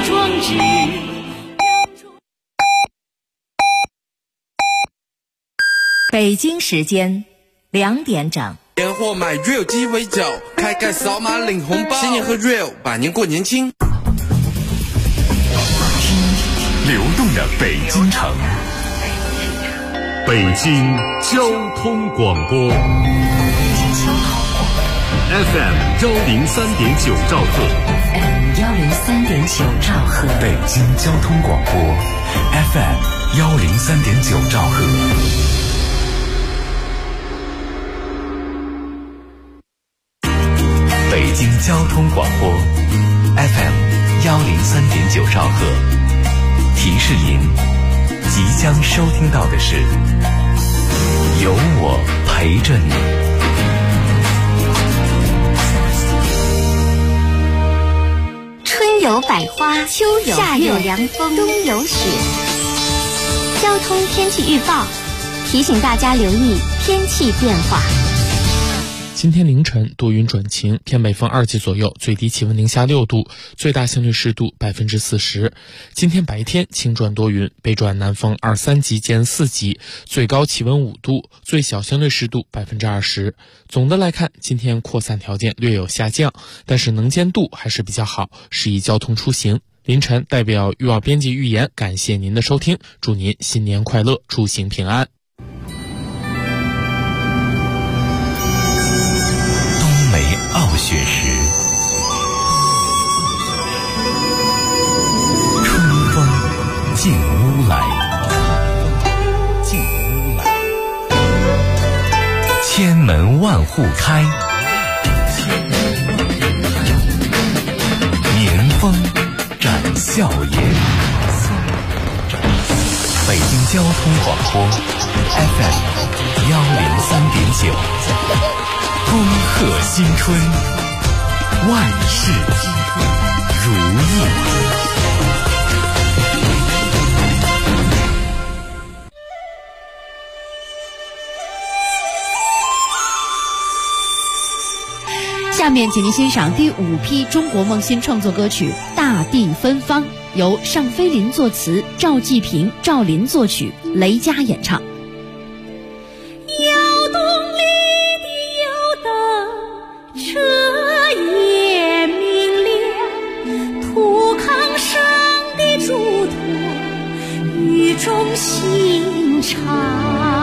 壮志。 北京时间2点整。 年货买 Real 鸡尾酒，开盖扫码领红包，新年喝 Real， 百年过年轻。 流动的北京城，北京交通广播 FM 103.9兆赫 103.9兆赫， 北京交通广播 FM 103.9兆赫。北京交通广播 FM 103.9兆赫，提示您即将收听到的是有我陪着你。 春有百花，秋有夏有凉风，冬有雪。交通天气预报提醒大家留意天气变化。 今天凌晨多云转晴，偏北风2级左右，最低气温零下6度，最大相对湿度40%。今天白天晴转多云，北转南风2、3级见4级，最高气温5度，最小相对湿度20%。总的来看，今天扩散条件略有下降，但是能见度还是比较好，适宜交通出行。凌晨代表预报编辑预言，感谢您的收听，祝您新年快乐，出行平安。 傲雪时，春风进屋来，千门万户开，年风展笑颜。北京交通广播 FM 103.9。恭贺新春，万事如意。 下面请您欣赏第5批中国梦新创作歌曲《大地芬芳》，由尚飞林作词，赵季平、赵琳作曲，雷佳演唱。 车也明亮，土炕上的嘱托语重心长。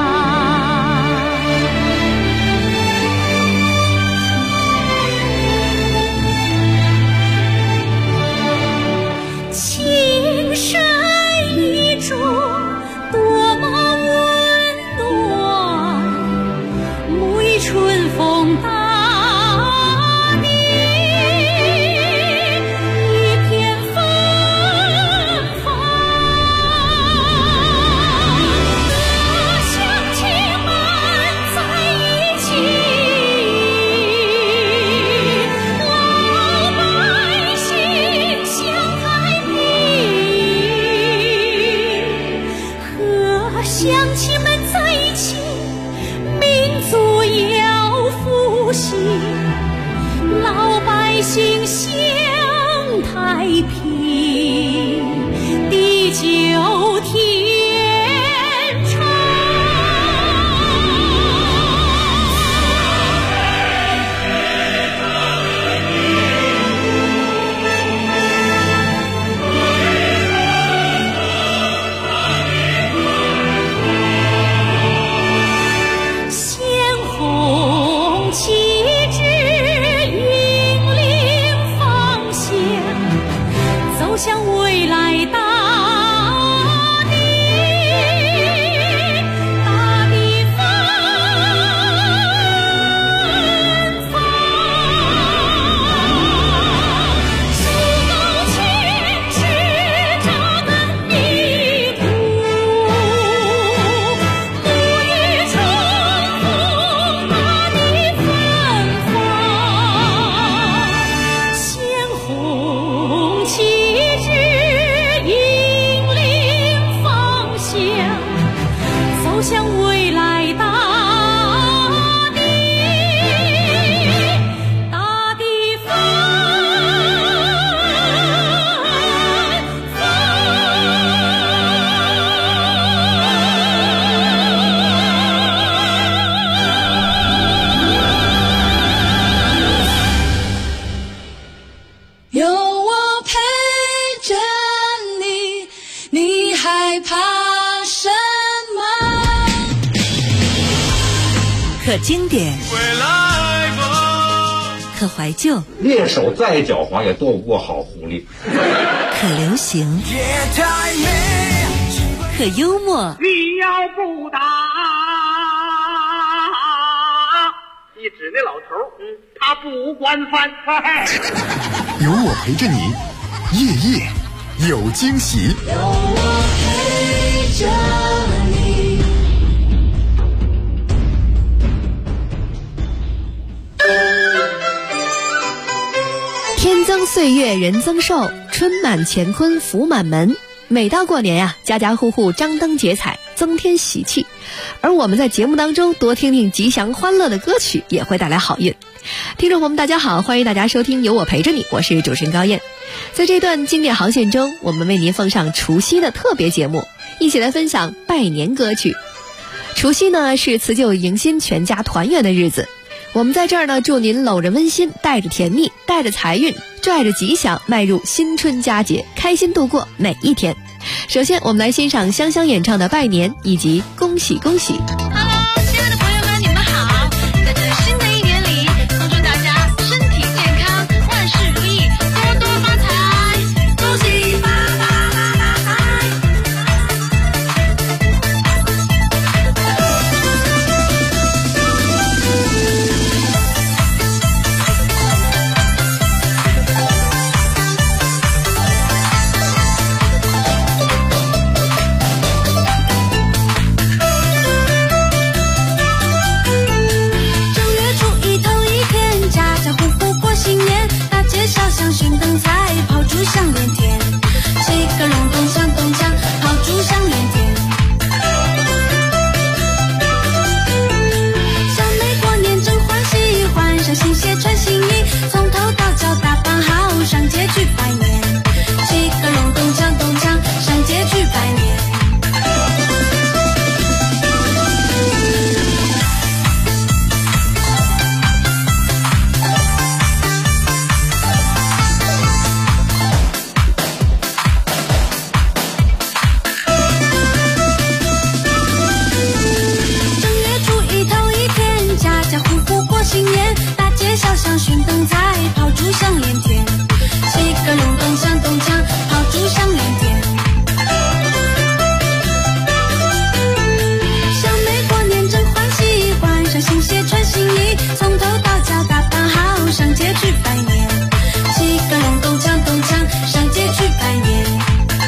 青山一柱多么温暖，沐浴春风大乡亲们在一起，民族要复兴，老百姓享太平，地久天长。旗帜引领方向，走可经典，可怀旧， 猎手再狡猾也躲不过好狐狸， 可流行，可幽默。 你要不打，你指那老头，他不管饭菜。 有我陪着你，夜夜有惊喜。 有我陪着你。 天增岁月人增寿，春满乾坤福满门。每到过年呀，家家户户张灯结彩，增添喜气。而我们在节目当中多听听吉祥欢乐的歌曲，也会带来好运。听众朋友们大家好，欢迎大家收听有我陪着你，我是主持人高燕。在这段经典航线中，我们为您奉上除夕的特别节目，一起来分享拜年歌曲。除夕呢，是辞旧迎新全家团圆的日子，我们在这儿呢，祝您搂着温馨，带着甜蜜，带着财运，拽着吉祥，迈入新春佳节，开心度过每一天。首先我们来欣赏香香演唱的拜年以及恭喜恭喜。 Hello， 亲爱的朋友们，你们好！在这新的一年里，恭祝大家身体健康，万事如意，多多发财，恭喜发财！香薰灯彩，炮竹响连天，七个隆咚响咚锵，炮竹响连天。小妹过年真欢喜，换上新鞋穿新衣，从头到脚打扮好，上街去拜年。七个隆咚响咚锵，上街去拜年。 新年，大街小巷熏灯彩，炮竹响连天，七个隆咚响咚锵，炮竹响连天。小妹过年真欢喜，换上新鞋穿新衣，从头到脚打扮好，上街去拜年。七个隆咚响咚锵，上街去拜年。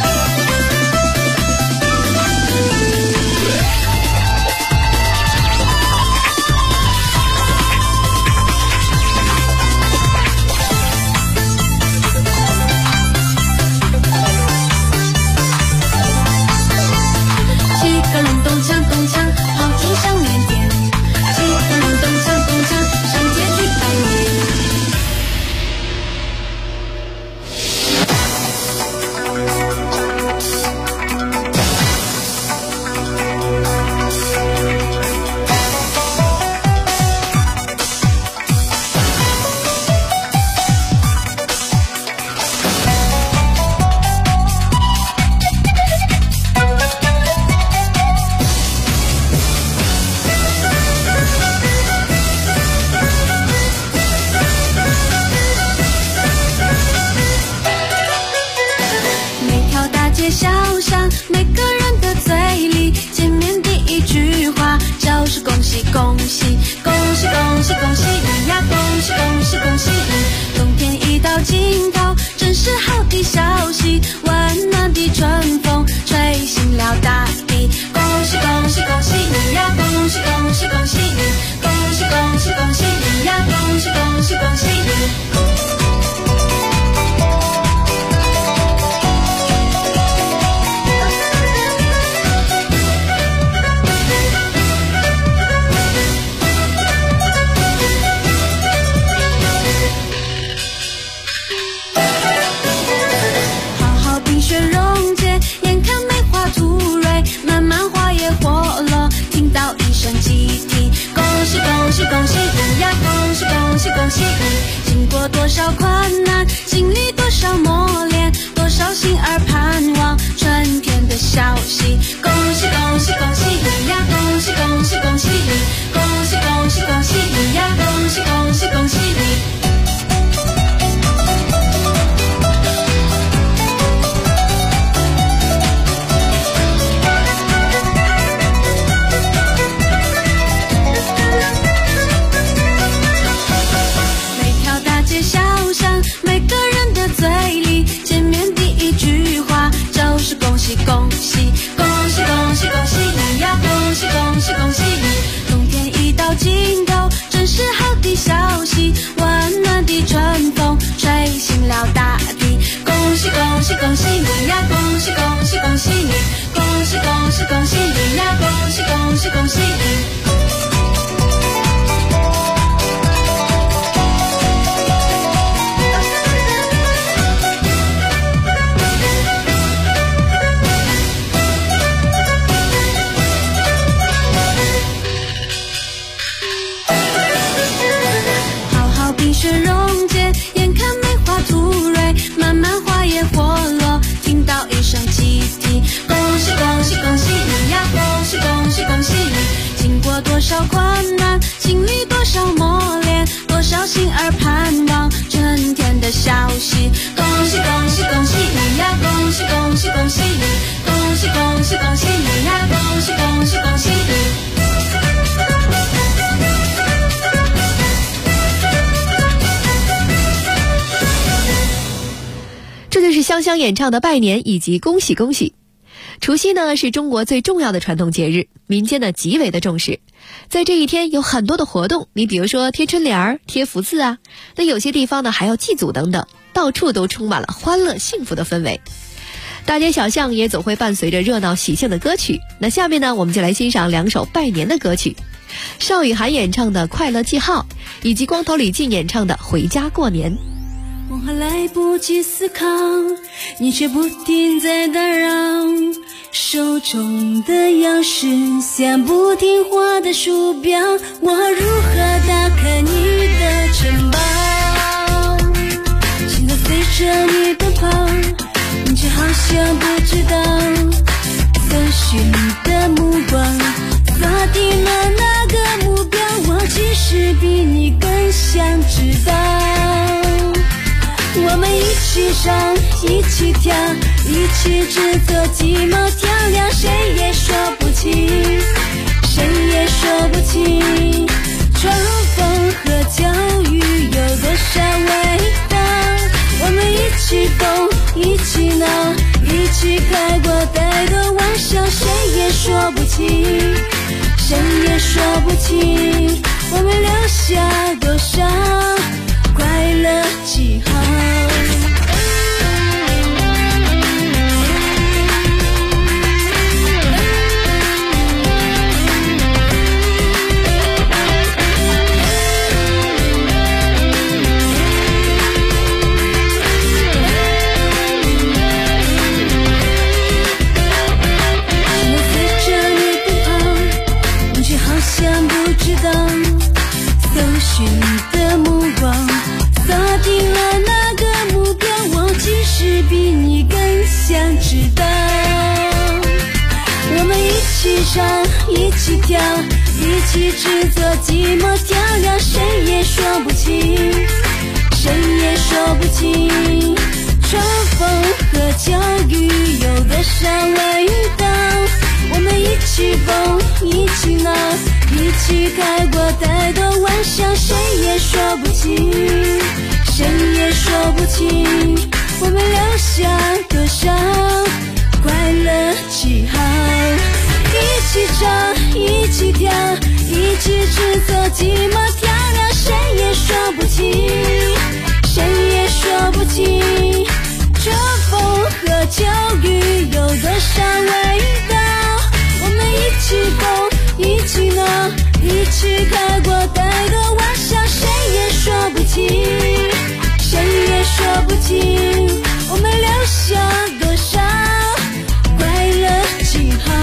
响咚锵，炮竹响连天，七个隆咚响咚锵，上街去拜年。小巷，每个人的嘴里，见面第一句话就是恭喜恭喜，恭喜恭喜恭喜你呀，恭喜恭喜恭喜你！冬天已到尽头，真是好的消息，温暖的春风吹醒了大地，恭喜恭喜恭喜你呀，恭喜恭喜恭喜你！恭喜恭喜恭喜你呀，恭喜恭喜恭喜你！ 恭喜你呀，恭喜恭喜恭喜你！经过多少困难，经历多少磨练，多少心儿盼望春天的消息。恭喜恭喜恭喜你呀，恭喜恭喜恭喜你！恭喜恭喜喜你呀，恭喜恭喜恭喜你。恭喜恭喜恭喜恭喜恭喜你呀！恭喜恭喜恭喜你！冬天已到尽头，真是好的消息。温暖的春风吹醒了大地。恭喜恭喜恭喜你呀！恭喜恭喜恭喜你！恭喜恭喜恭喜你呀！恭喜恭喜恭喜你！多少困难，经历多少磨练，多少心儿盼望春天的消息。恭喜恭喜恭喜你呀！恭喜恭喜恭喜你！恭喜恭喜恭喜你呀！恭喜恭喜恭喜你！ 这就是香香演唱的拜年以及恭喜恭喜。除夕呢是中国最重要的传统节日，民间呢极为的重视。在这一天有很多的活动，你比如说贴春联、贴福字啊，那有些地方呢还要祭祖等等，到处都充满了欢乐幸福的氛围。大街小巷也总会伴随着热闹喜庆的歌曲。那下面呢我们就来欣赏2首拜年的歌曲，邵雨涵演唱的《快乐记号》，以及光头李进演唱的《回家过年》。 我还来不及思考，你却不停在打扰，手中的钥匙像不听话的鼠标，我如何打开你的城堡？心在随着你奔跑，你却好像不知道，搜寻的目光锁定了那个目标，我其实比你更想知道。我们一起唱，一起跳，一起制作鸡毛调料，谁也说不清，谁也说不清，重逢和教育有多少味道。我们一起疯，一起闹，一起开过太多玩笑，谁也说不清，谁也说不清，我们留下多少快乐记号。一起跳，一起制作鸡毛调料，谁也说不清，谁也说不清，重逢和教育有多少味道。我们一起疯，一起闹，一起开过太多玩笑，谁也说不清，谁也说不清，我们留下多少快乐记号。一起唱，一起跳，一起制作鸡毛调料，谁也说不清，谁也说不清，重逢和教育有多少味道。我们一起疯，一起闹，一起开过太多玩笑，谁也说不清，谁也说不清，我们留下多少快乐记号。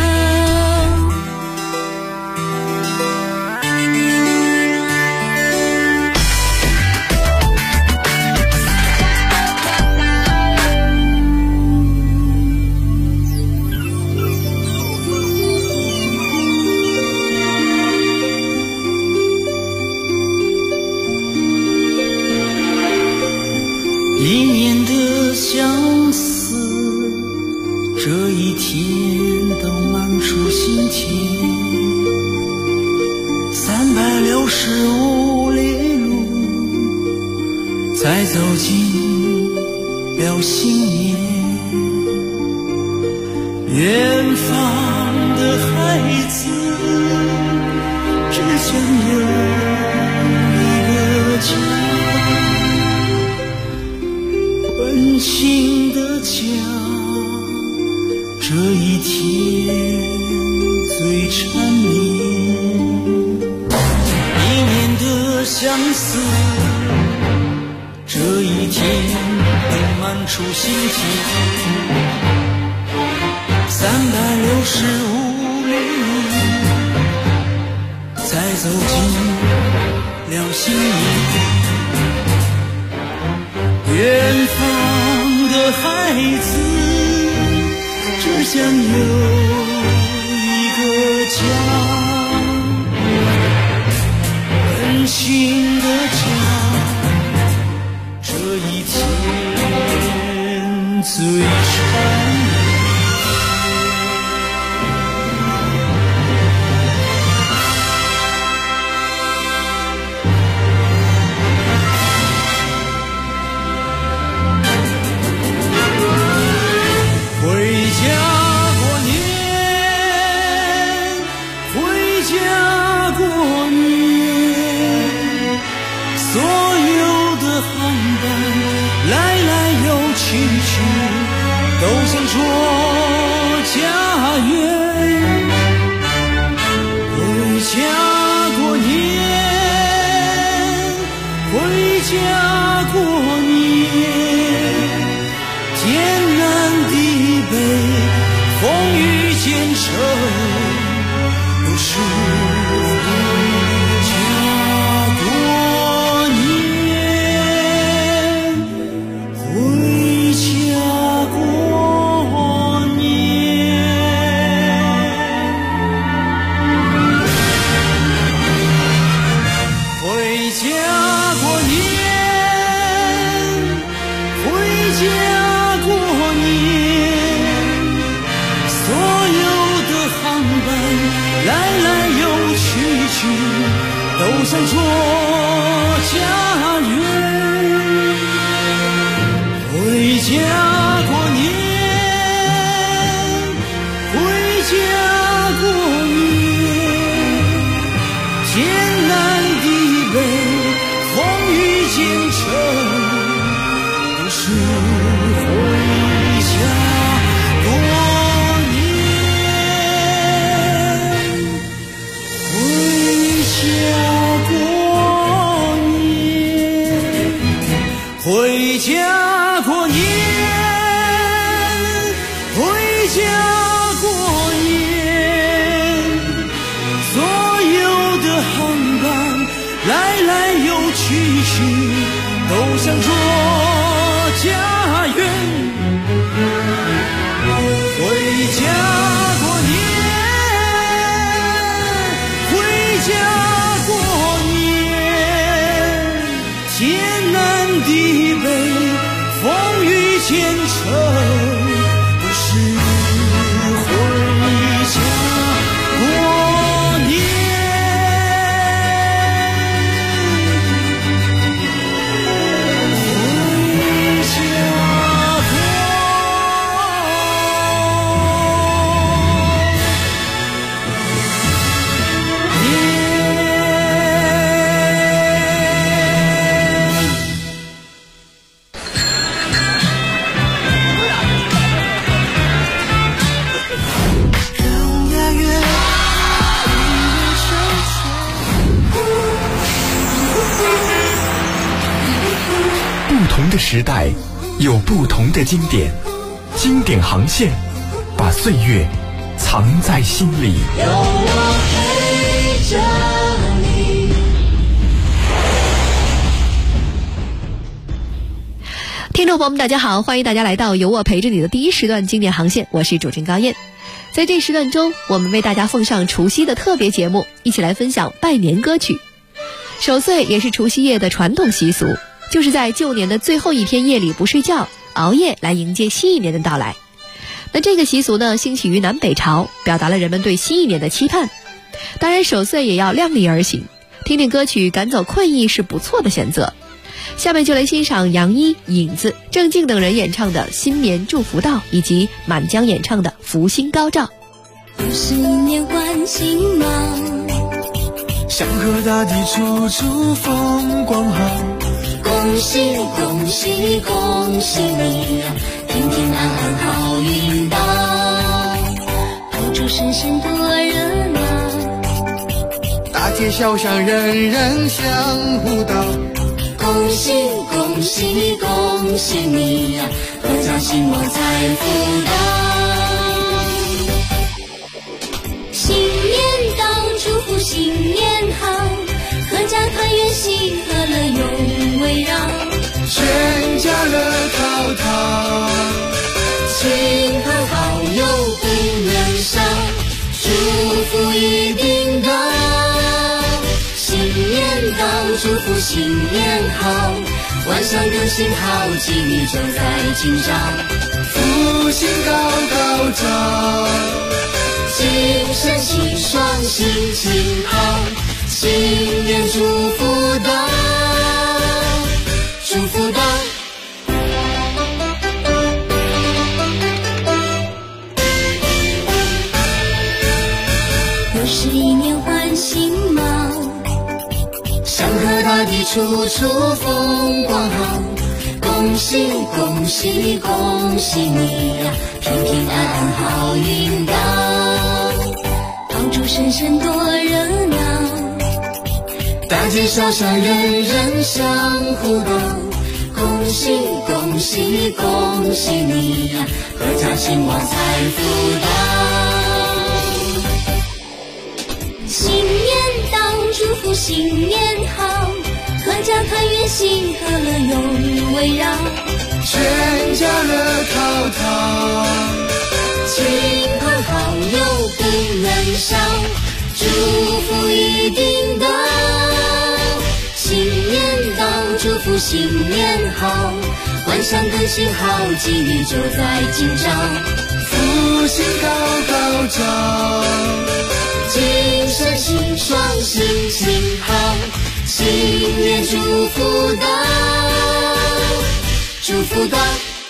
一年的相思，这一天都漫出心田。365里路，才走进了新年。远方的孩子，只想有一个家，温馨的家，这一天最缠绵。一年的相思，这一天能漫出心田。365里路，才走进了新年。远方的孩子，只想有一个家，温馨的家，这一天最缠绵。都想说家园，回家过年，回家过年，艰难的北，风雨兼程，都是回家过年，回家都想说家园，回家过年，回家过年，艰难的北，风雨兼程，都是回家过年，回家回家过年，回家过年，所有的航班来来又去去，都想说家园，回家过年，回家过年，艰难的北，风雨兼程，都是回家过年，回家过年。 不同的时代有不同的经典，经典航线把岁月藏在心里。 有我陪着你。 听众朋友们，大家好，欢迎大家来到有我陪着你的第一时段经典航线，我是主持人高燕。在这时段中，我们为大家奉上除夕的特别节目，一起来分享拜年歌曲。守岁也是除夕夜的传统习俗， 就是在旧年的最后一天夜里不睡觉，熬夜来迎接新一年的到来。那这个习俗呢，兴起于南北朝，表达了人们对新一年的期盼。当然守岁也要量力而行，听听歌曲赶走困意是不错的选择。下面就来欣赏杨一、影子、郑静等人演唱的《新年祝福到》，以及满江演唱的《福星高照》。 新年换新貌， 祥和大地处处风光好， 恭喜恭喜恭喜你呀，平平安安好运到，到处声声多热闹， 大街小巷人人相互道， 恭喜恭喜恭喜你呀，阖家兴旺财富到，新年到祝福新年好，阖家团圆喜和乐永围绕， 全家乐淘淘， 亲朋好友不能少，祝福一定到，新年到祝福新年好，万象更新好，机遇就在今朝， 福星高高照， 精神气爽心情好，新年祝福到，祝福到。又是一年换新貌， 祥和大地处处风光好， 恭喜恭喜恭喜你呀，平平安安好运到，到处声声多热闹， 大街小巷人人相互道， 恭喜恭喜恭喜你呀，阖家兴旺财富到，新年到祝福新年好，阖家团圆喜和乐永围绕， 全家乐淘淘， 亲朋好友不能少，祝福一定到，新年到祝福新年好，万象更新好，机遇就在今朝， 福星高高照， 精神气爽心情好，新年祝福到，祝福到。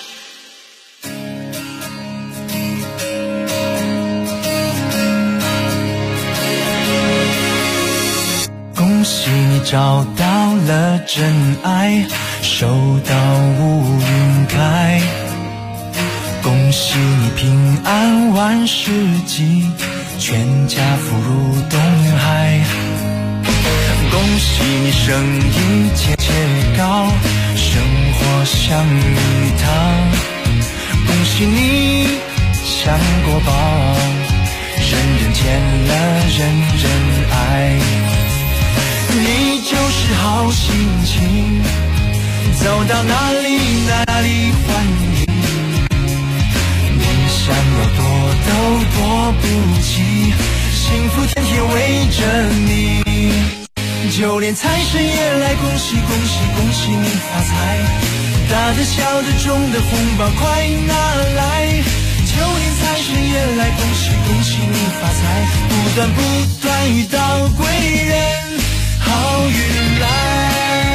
恭喜你找到了真爱，收到乌云开，恭喜你平安万事吉，全家福如东海，恭喜你生意节节高，生活像鱼汤，恭喜你享过饱，人人见了人人爱，你就是好心情，走到哪里哪里欢迎，你想要躲都躲不及，幸福天天围着你，就连财神也来恭喜恭喜恭喜你发财，大的小的中的红包快拿来，就连财神也来恭喜恭喜你发财，不断不断遇到贵人，好运来。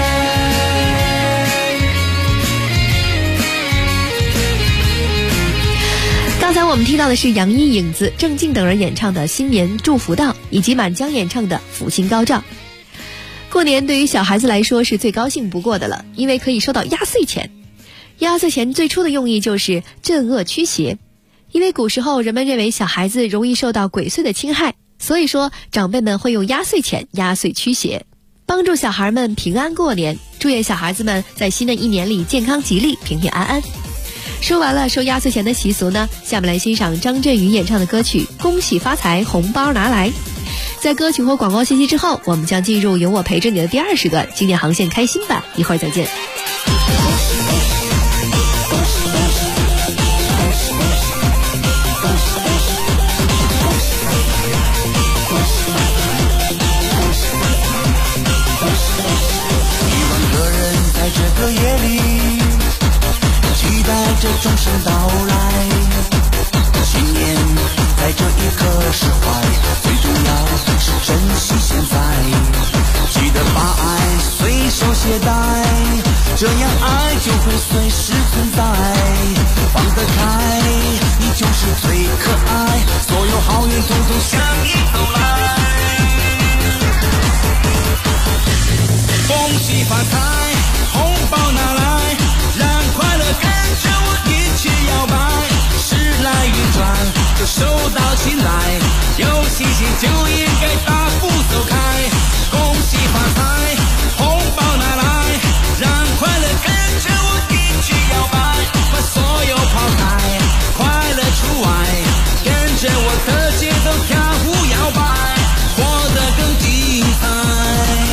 刚才我们听到的是杨一、影子、郑静等人演唱的《新年祝福到》，以及满江演唱的《福星高照》。过年对于小孩子来说是最高兴不过的了，因为可以收到压岁钱。压岁钱最初的用意就是镇恶驱邪，因为古时候人们认为小孩子容易受到鬼祟的侵害，所以说长辈们会用压岁钱压岁驱邪，帮助小孩们平安过年，祝愿小孩子们在新的一年里健康吉利、平平安安。说完了收压岁钱的习俗呢，下面来欣赏张震宇演唱的歌曲《恭喜发财，红包拿来》。在歌曲或广告信息之后，我们将进入有我陪着你的第2时段经典航线开心版，一会儿再见。 1万个人在这个钟声到来，新年在这一刻释怀，最重要是珍惜现在，记得把爱随手携带，这样爱就会随时存在，放得开你就是最可爱，所有好运统统向你走来，恭喜发财，红包拿来，让快乐跟着我一起摇摆，时来运转就手到擒来，有信心就应该大步走开，恭喜发财，红包拿来，让快乐跟着我一起摇摆，把所有抛开，快乐除外，跟着我的节奏跳舞摇摆，活得更精彩。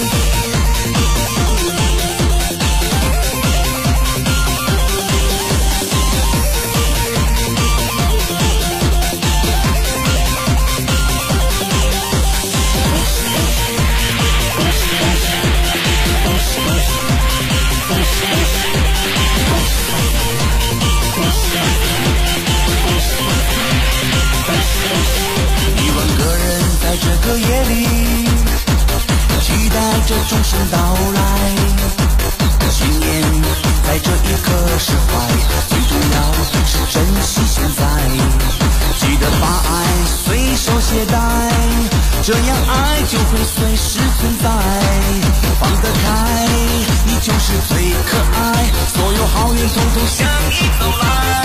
这个夜里，期待着钟声到来，新年在这一刻释怀，最重要是珍惜现在，记得把爱随手携带，这样爱就会随时存在，放得开你就是最可爱，所有好运统统向你走来，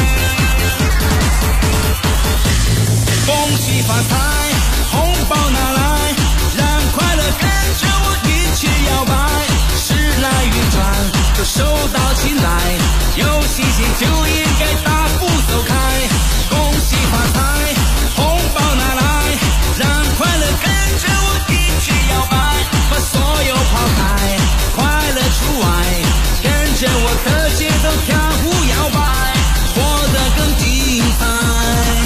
恭喜发财，红包拿来，让快乐跟着我一起摇摆，时来运转就手到擒来，有信心就应该大步走开，恭喜发财，红包拿来，让快乐跟着我一起摇摆，把所有抛开，快乐除外，跟着我的节奏跳舞摇摆，活得更精彩。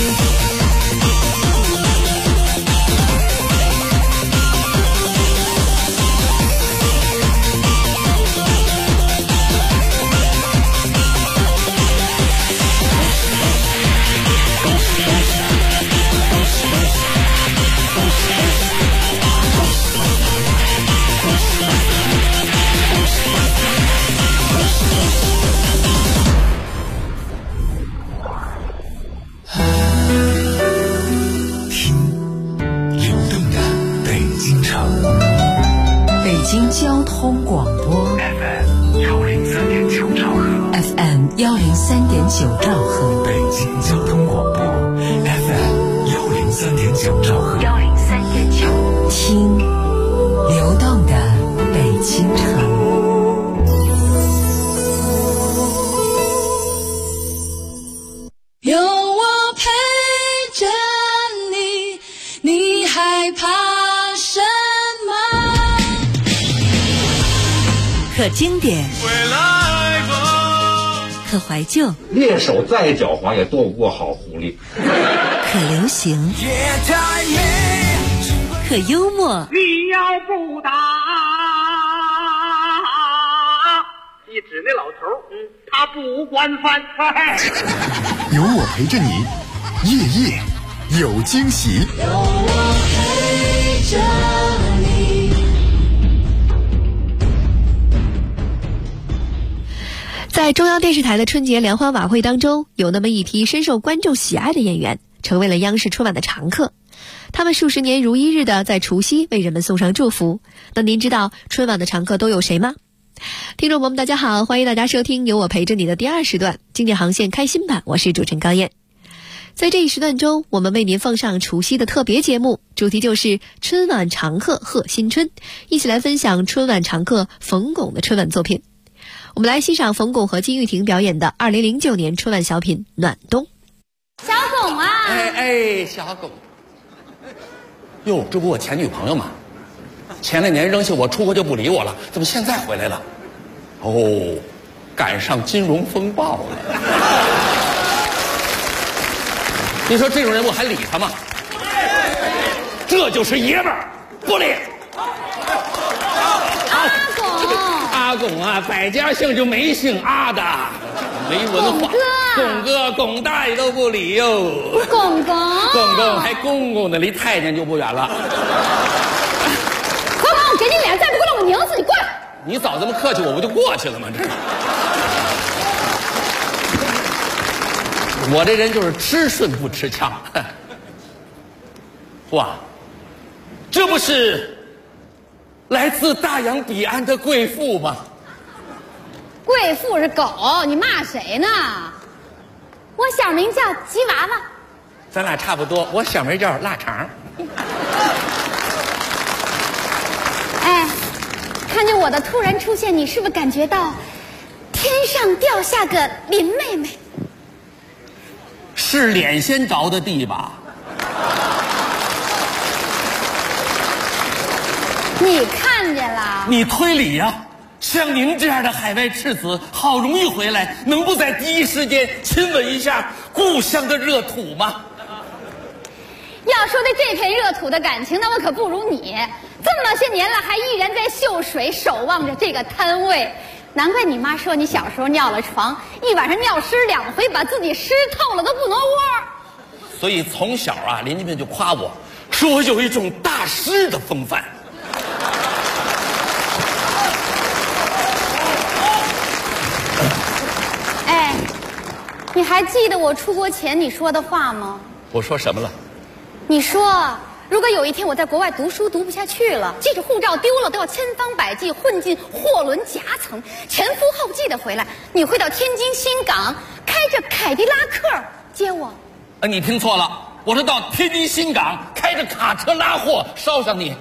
北京交通广播 FM 103.9兆赫 FM 103.9兆赫， 北京交通广播 FM 103.9兆赫 103.9，听流动的北京城。 有我陪着你，你害怕什么？ 可经典，可怀旧， 猎手再狡猾也躲不过好狐狸。 可流行，可幽默。 你要不打，一指那老头，他不惯犯。 有我陪着你，夜夜有惊喜。 有我陪着你。 在中央电视台的春节联欢晚会当中，有那么一批深受观众喜爱的演员，成为了央视春晚的常客。他们数十年如一日的在除夕为人们送上祝福。那您知道春晚的常客都有谁吗？听众朋友们大家好，欢迎大家收听有我陪着你的第二时段经典航线开心版，我是主持人高燕。在这一时段中，我们为您放上除夕的特别节目，主题就是春晚常客贺新春，一起来分享春晚常客冯巩的春晚作品。我们来欣赏冯巩和金玉婷表演的2009年春晚小品《暖冬》。 小巩啊！ 哎，小巩，哟，这不我前女朋友吗？前两年扔下我出国就不理我了，怎么现在回来了？哦，赶上金融风暴了。你说这种人我还理他吗？这就是爷们儿，不理。 阿阿公啊，百家姓就没姓阿的，没文化。公哥、公大爷都不理哟。 公公还公公呢，离太监就不远了。 何公，给你脸，再不给我拧死你，过来！ 你早这么客气，我不就过去了吗？这。我这人就是吃顺不吃呛。哇，这不是来自大洋彼岸的贵妇吗？ 贵妇是狗，你骂谁呢？我小名叫吉娃娃。 咱俩差不多，我小名叫腊肠。 哎，看见我的突然出现，你是不是感觉到天上掉下个林妹妹？ 是脸先着的地吧？ 你看见了？ 你推理呀！像您这样的海外赤子，好容易回来，能不在第一时间亲吻一下故乡的热土吗？ 要说对这片热土的感情，那我可不如你。这么些年了，还依然在秀水守望着这个摊位。难怪你妈说你小时候尿了床，一晚上尿湿2回，把自己湿透了都不挪窝。 所以从小啊，邻居们就夸我，说我有一种大师的风范。 哎，你还记得我出国前你说的话吗？ 我说什么了？ 你说，如果有一天我在国外读书读不下去了，即使护照丢了，都要千方百计混进货轮夹层，前赴后继的回来。你会到天津新港，开着凯迪拉克接我。 你听错了，我是到天津新港开着卡车拉货捎上你。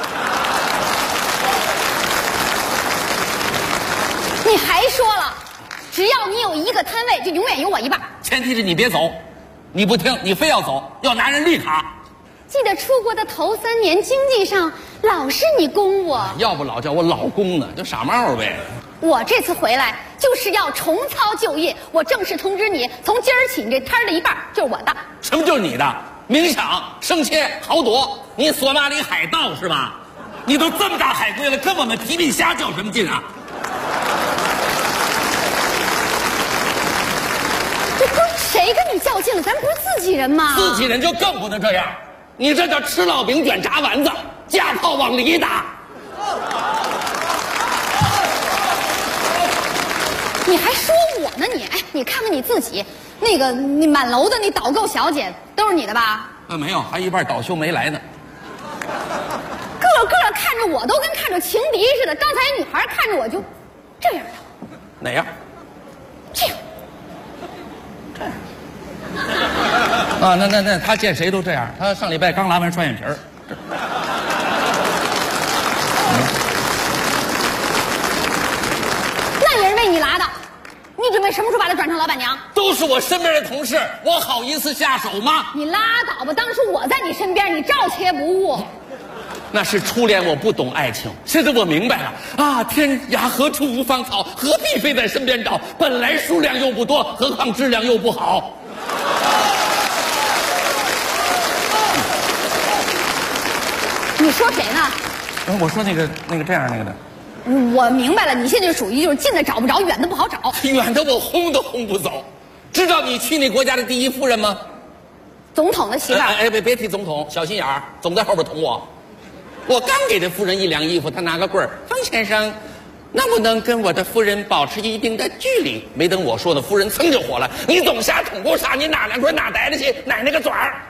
你还说了，只要你有一个摊位，就永远有我一半。 前提是你别走，你不听，你非要走，要拿人绿卡。 记得出国的头3年，经济上老是你供我， 要不老叫我老公呢，就傻帽呗。 我这次回来就是要重操旧业，我正式通知你，从今儿起，你这摊儿的一半就是我的。 什么就是你的？明抢、生切、豪夺，你索马里海盗是吧？你都这么大海归了，跟我们皮皮虾较什么劲啊？ 这跟谁跟你较劲了？咱不是自己人吗？ 自己人就更不能这样，你这叫吃烙饼卷炸丸子，架炮往里打。 你还说我呢你？哎，你看看你自己，你满楼的那导购小姐都是你的吧？ 没有，还一半倒休没来呢。 个个看着我都跟看着情敌似的。刚才女孩看着我就这样的。 哪样？ 这样。 这样。啊，那他见谁都这样。他上礼拜刚拉完双眼皮儿。 那也是为你拉的。你准备什么时候把他转成老板娘？ 都是我身边的同事，我好意思下手吗？ 你拉倒吧！当时我在你身边，你照切不误。 那是初恋，我不懂爱情。现在我明白了啊！天涯何处无芳草，何必非在身边找？本来数量又不多，何况质量又不好。 你说谁呢？ 我说那个这样那个的。 我明白了，你现在属于就是近的找不着，远的不好找。 远的我轰都轰不走。知道你去那国家的第一夫人吗？ 总统的媳妇儿。 别提总统，小心眼儿，总在后边捅我。我刚给这夫人1两衣服，他拿个棍儿，方先生，能不能跟我的夫人保持一定的距离？没等我说呢，夫人噌就火了，你总瞎捅过啥？你哪两棍哪待着去？奶那个爪儿。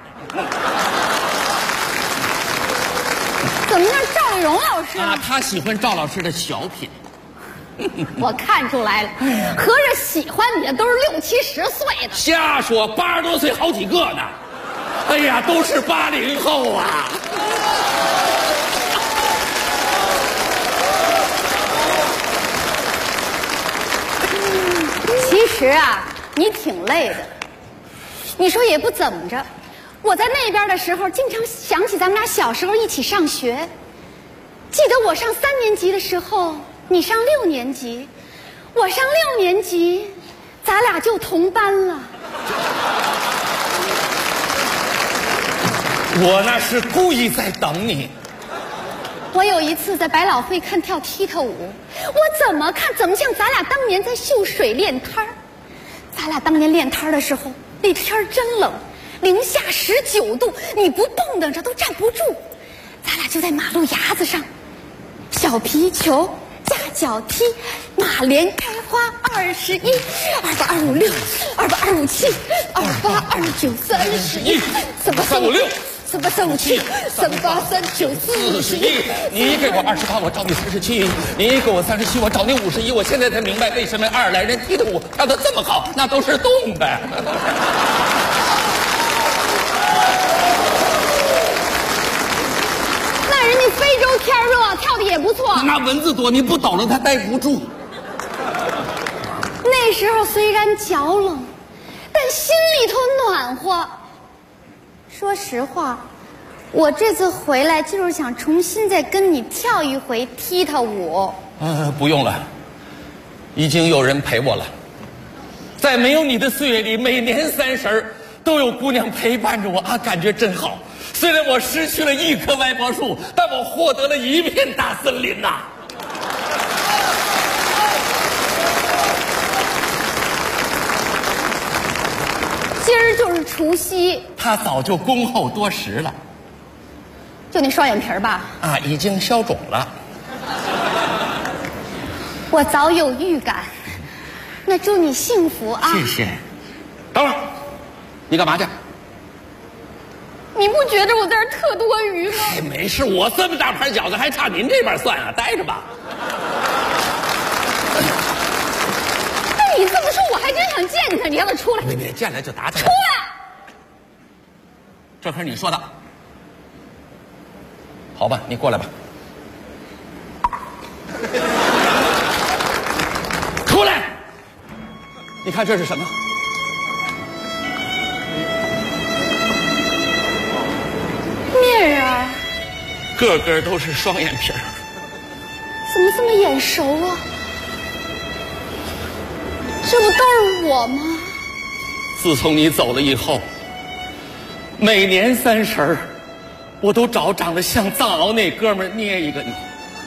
怎么那赵丽蓉老师啊？他喜欢赵老师的小品。 我看出来了，合着喜欢你的都是60、70岁的。 瞎说，80多岁好几个呢。哎呀，都是80后啊。 其实啊，你挺累的。你说也不怎么着。我在那边的时候，经常想起咱们俩小时候一起上学。记得我上3年级的时候，你上6年级，我上6年级，咱俩就同班了。 我那是故意在等你。 我有一次在百老汇看跳踢踏舞，我怎么看怎么像咱俩当年在秀水练摊儿。咱俩当年练摊儿的时候，那天儿真冷，零下19度，你不蹦跶着都站不住。咱俩就在马路牙子上，小皮球、架脚踢、马莲开花，21、28、26、28、57、28、29、31，什么356。38、37、38、39、41， 你给我28，我找你37；你给我37，我找你51。我现在才明白为什么爱尔兰人踢踏舞跳得这么好，那都是动的。 那人家非洲天热，跳的也不错。 那蚊子多，你不抖了它待不住。 那时候虽然脚冷，但心里头暖和。说实话，我这次回来就是想重新再跟你跳一回踢踏舞。 不用了，已经有人陪我了。在没有你的岁月里，每年30都有姑娘陪伴着我啊，感觉真好。虽然我失去了1棵歪脖树，但我获得了一片大森林呐。 今儿就是除夕， 他早就恭候多时了。 就那双眼皮儿吧？ 啊，已经消肿了。 我早有预感。那祝你幸福啊！ 谢谢。等会儿，你干嘛去？ 你不觉得我在这儿特多余吗？ 哎，没事，我这么大盘饺子还差您这边算啊，待着吧。 你这么说，我还真想见他。你让他出来！ 别见了就打起来。 出来！ 这可是你说的。好吧，你过来吧。出来！你看这是什么？ 面儿， 个个都是双眼皮儿。 怎么这么眼熟啊？这不都是我吗？ 自从你走了以后，每年30我都找长得像藏獒那哥们儿捏一个你。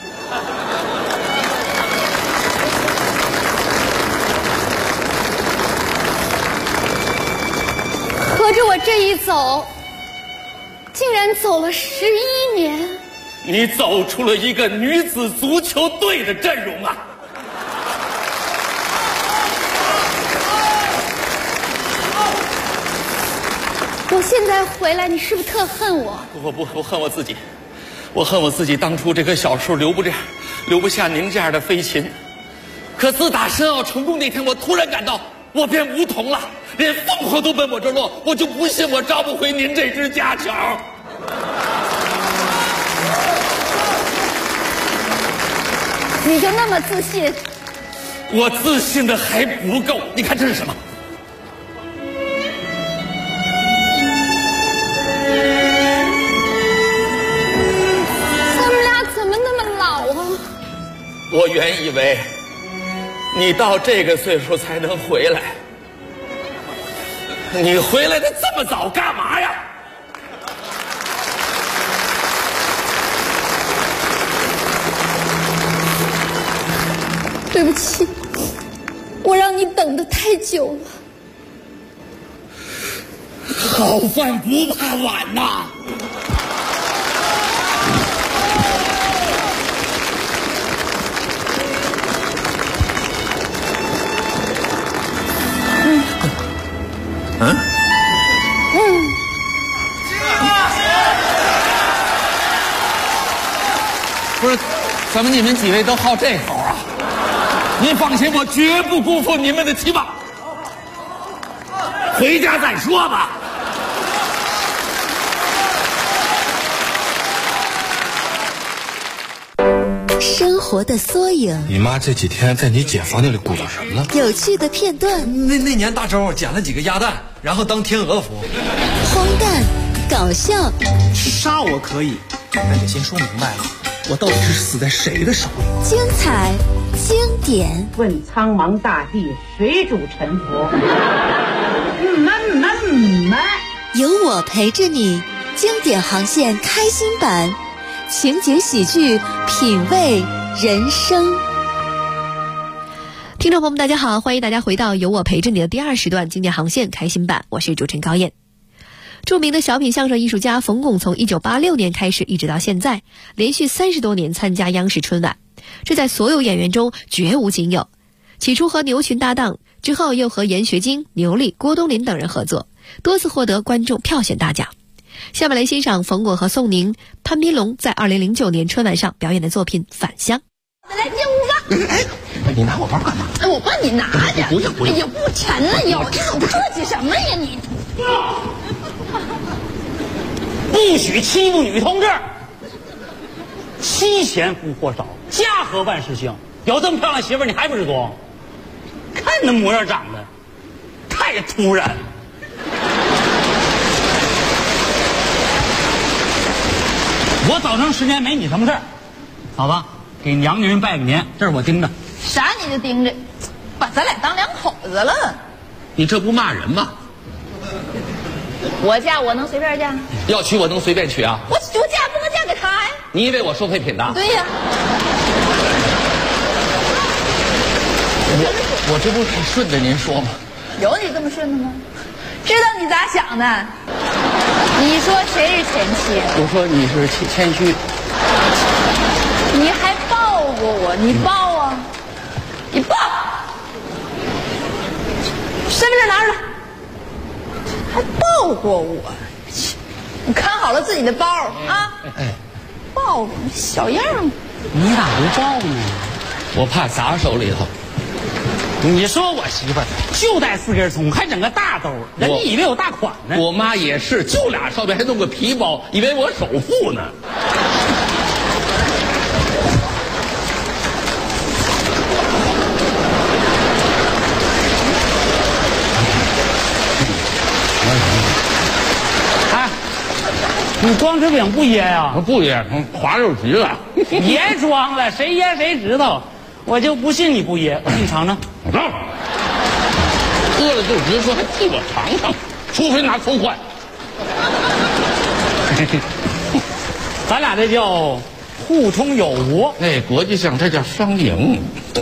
合着我这一走，竟然走了11年。 你走出了一个女子足球队的阵容啊！ 我现在回来，你是不是特恨我？ 我恨我自己，我恨我自己当初这棵小树留不下您这样的飞禽。可自打申奥成功那天，我突然感到我变梧桐了，连凤凰都奔我这落，我就不信我招不回您这只家雀。 你就那么自信？ 我自信的还不够，你看这是什么？ 咱们俩怎么那么老啊？ 我原以为你到这个岁数才能回来，你回来的这么早干嘛呀？ 对不起，我让你等得太久了。 好饭不怕晚呐！不是，怎么你们几位都好这口啊？您放心，我绝不辜负你们的期望。回家再说吧。 生活的缩影， 你妈这几天在你姐房间里鼓捣什么了？ 有趣的片段。 那年大周捡了几个鸭蛋，然后当天鹅服。 荒诞，搞笑。 杀我可以，但得先说明白了，我到底是死在谁的手里？ 精彩，经典。 问苍茫大地，谁主沉浮？ 有我陪着你，经典航线开心版。 情景喜剧，品味人生。听众朋友们，大家好，欢迎大家回到由我陪着你的第2时段经典航线开心版，我是主持人高燕。著名的小品相声艺术家冯巩从1986年开始一直到现在，连续30多年参加央视春晚，这在所有演员中绝无仅有。起初和牛群搭档，之后又和闫学晶、牛莉、郭冬临等人合作，多次获得观众票选大奖。下面来欣赏冯巩和宋宁、潘斌龙在2009年春晚上表演的作品《返乡》。 来进屋吧。 你拿我包干嘛？ 我帮你拿着。 不要！ 哎呀，不沉了，你客气什么呀你？ 不许欺负女同志，妻贤夫祸少，家和万事兴。有这么漂亮媳妇儿，你还不知足？看那模样长得太突然。我早上10年没你什么事儿，好吧？给娘家人拜个年，这是我盯着。 啥你就盯着，把咱俩当两口子了。 你这不骂人吗？ 我嫁我能随便嫁？ 要娶我能随便娶啊？ 我嫁不能嫁给他呀？ 你以为我收废品的？ 对呀。 我这不是顺着您说吗？ 有你这么顺的吗？知道你咋想的？你说谁是前妻？ 我说你是谦虚。 你还抱过我？你抱啊？你抱？身份证拿出来。还抱过我？你看好了自己的包啊！抱小样儿。 你咋不抱呢？ 我怕砸手里头。 你说我媳妇儿就带4根葱，还整个大兜，人家以为我大款呢。 我妈也是，就俩烧饼还弄个皮包，以为我首富呢。 哎，你装这饼不噎呀？ 不噎，滑溜极了。 别装了，谁噎谁知道。我就不信你不噎，我给你尝尝。 饿了就直说，还替我尝尝，除非拿葱换。 咱俩这叫互通有无， 哎，国际上这叫双赢。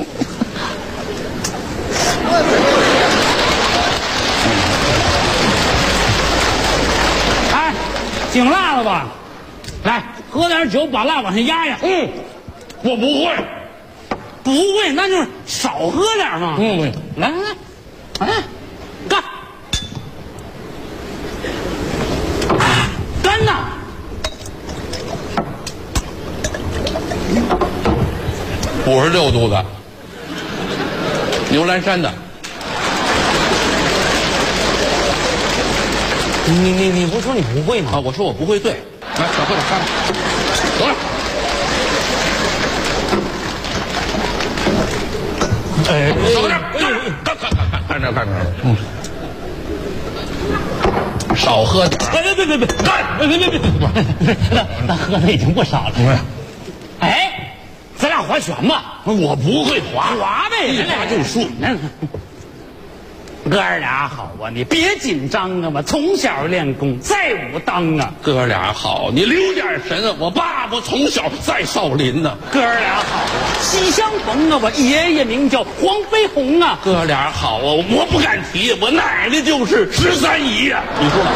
哎，挺辣了吧？来，喝点酒，把辣往下压压。 我不会。 不会，那就是少喝点嘛。来，干！干呐！ 56度的，牛栏山的。 你不说你不会吗？ 啊，我说我不会，对。来，少喝点，干吧。走了。 哎， 少点，干着，少喝点。 别，咱喝的已经不少了。哎，咱俩划拳吧。 我不会划， 划呗， 一划就输。 哥俩好啊，你别紧张啊嘛，从小练功，在武当啊。 哥俩好，你留点神啊！我爸爸从小在少林呢。 哥俩好啊，喜相逢啊！我爷爷名叫黄飞鸿啊。 哥俩好啊，我不敢提，我奶奶就是13姨呀。你说。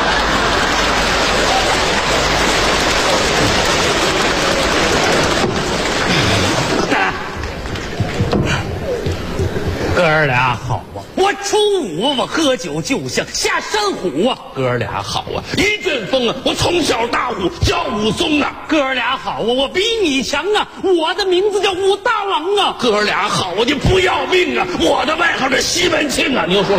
哥俩好啊！我初5我喝酒就像下山虎啊！ 哥俩好啊！一阵风啊！我从小打虎叫武松啊！ 哥俩好啊！我比你强啊！我的名字叫武大郎啊！ 哥俩好啊！你不要命啊！我的外号是西门庆啊！你又说了。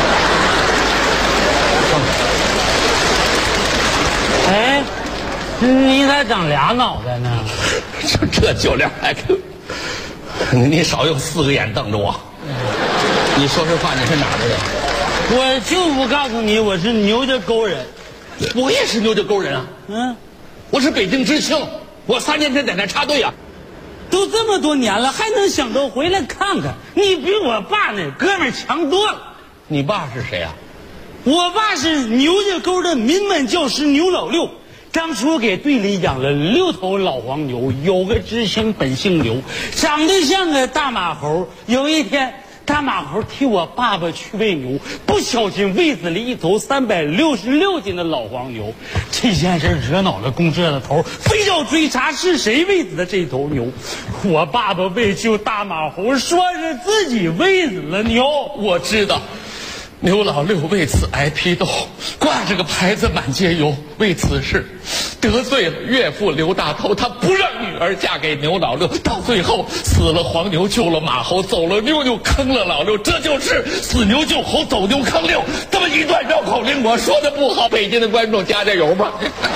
哎，你咋长俩脑袋呢？ 这酒量还可。你少用4个眼瞪着我。你说实话，你是哪儿的人？ 我就不告诉你，我是牛家沟人。 我也是牛家沟人啊。我是北京知青，我3年前在那插队啊。 都这么多年了，还能想到回来看看，你比我爸那哥们儿强多了。 你爸是谁啊？ 我爸是牛家沟的民办教师牛老六， 当初给队里养了6头老黄牛，有个知青本姓刘，长得像个大马猴。有一天，大马猴替我爸爸去喂牛，不小心喂死了一头366斤的老黄牛。这件事惹恼了公社的头，非要追查是谁喂死的这头牛。我爸爸为救大马猴，说是自己喂死了牛。 我知道。牛老六为此挨批斗，挂着个牌子满街游。为此事得罪了岳父刘大头，他不让女儿嫁给牛老六，到最后死了黄牛，救了马猴，走了妞妞，坑了老六。这就是死牛救猴，走牛坑六，这么一段绕口令，我说的不好，北京的观众加油吧。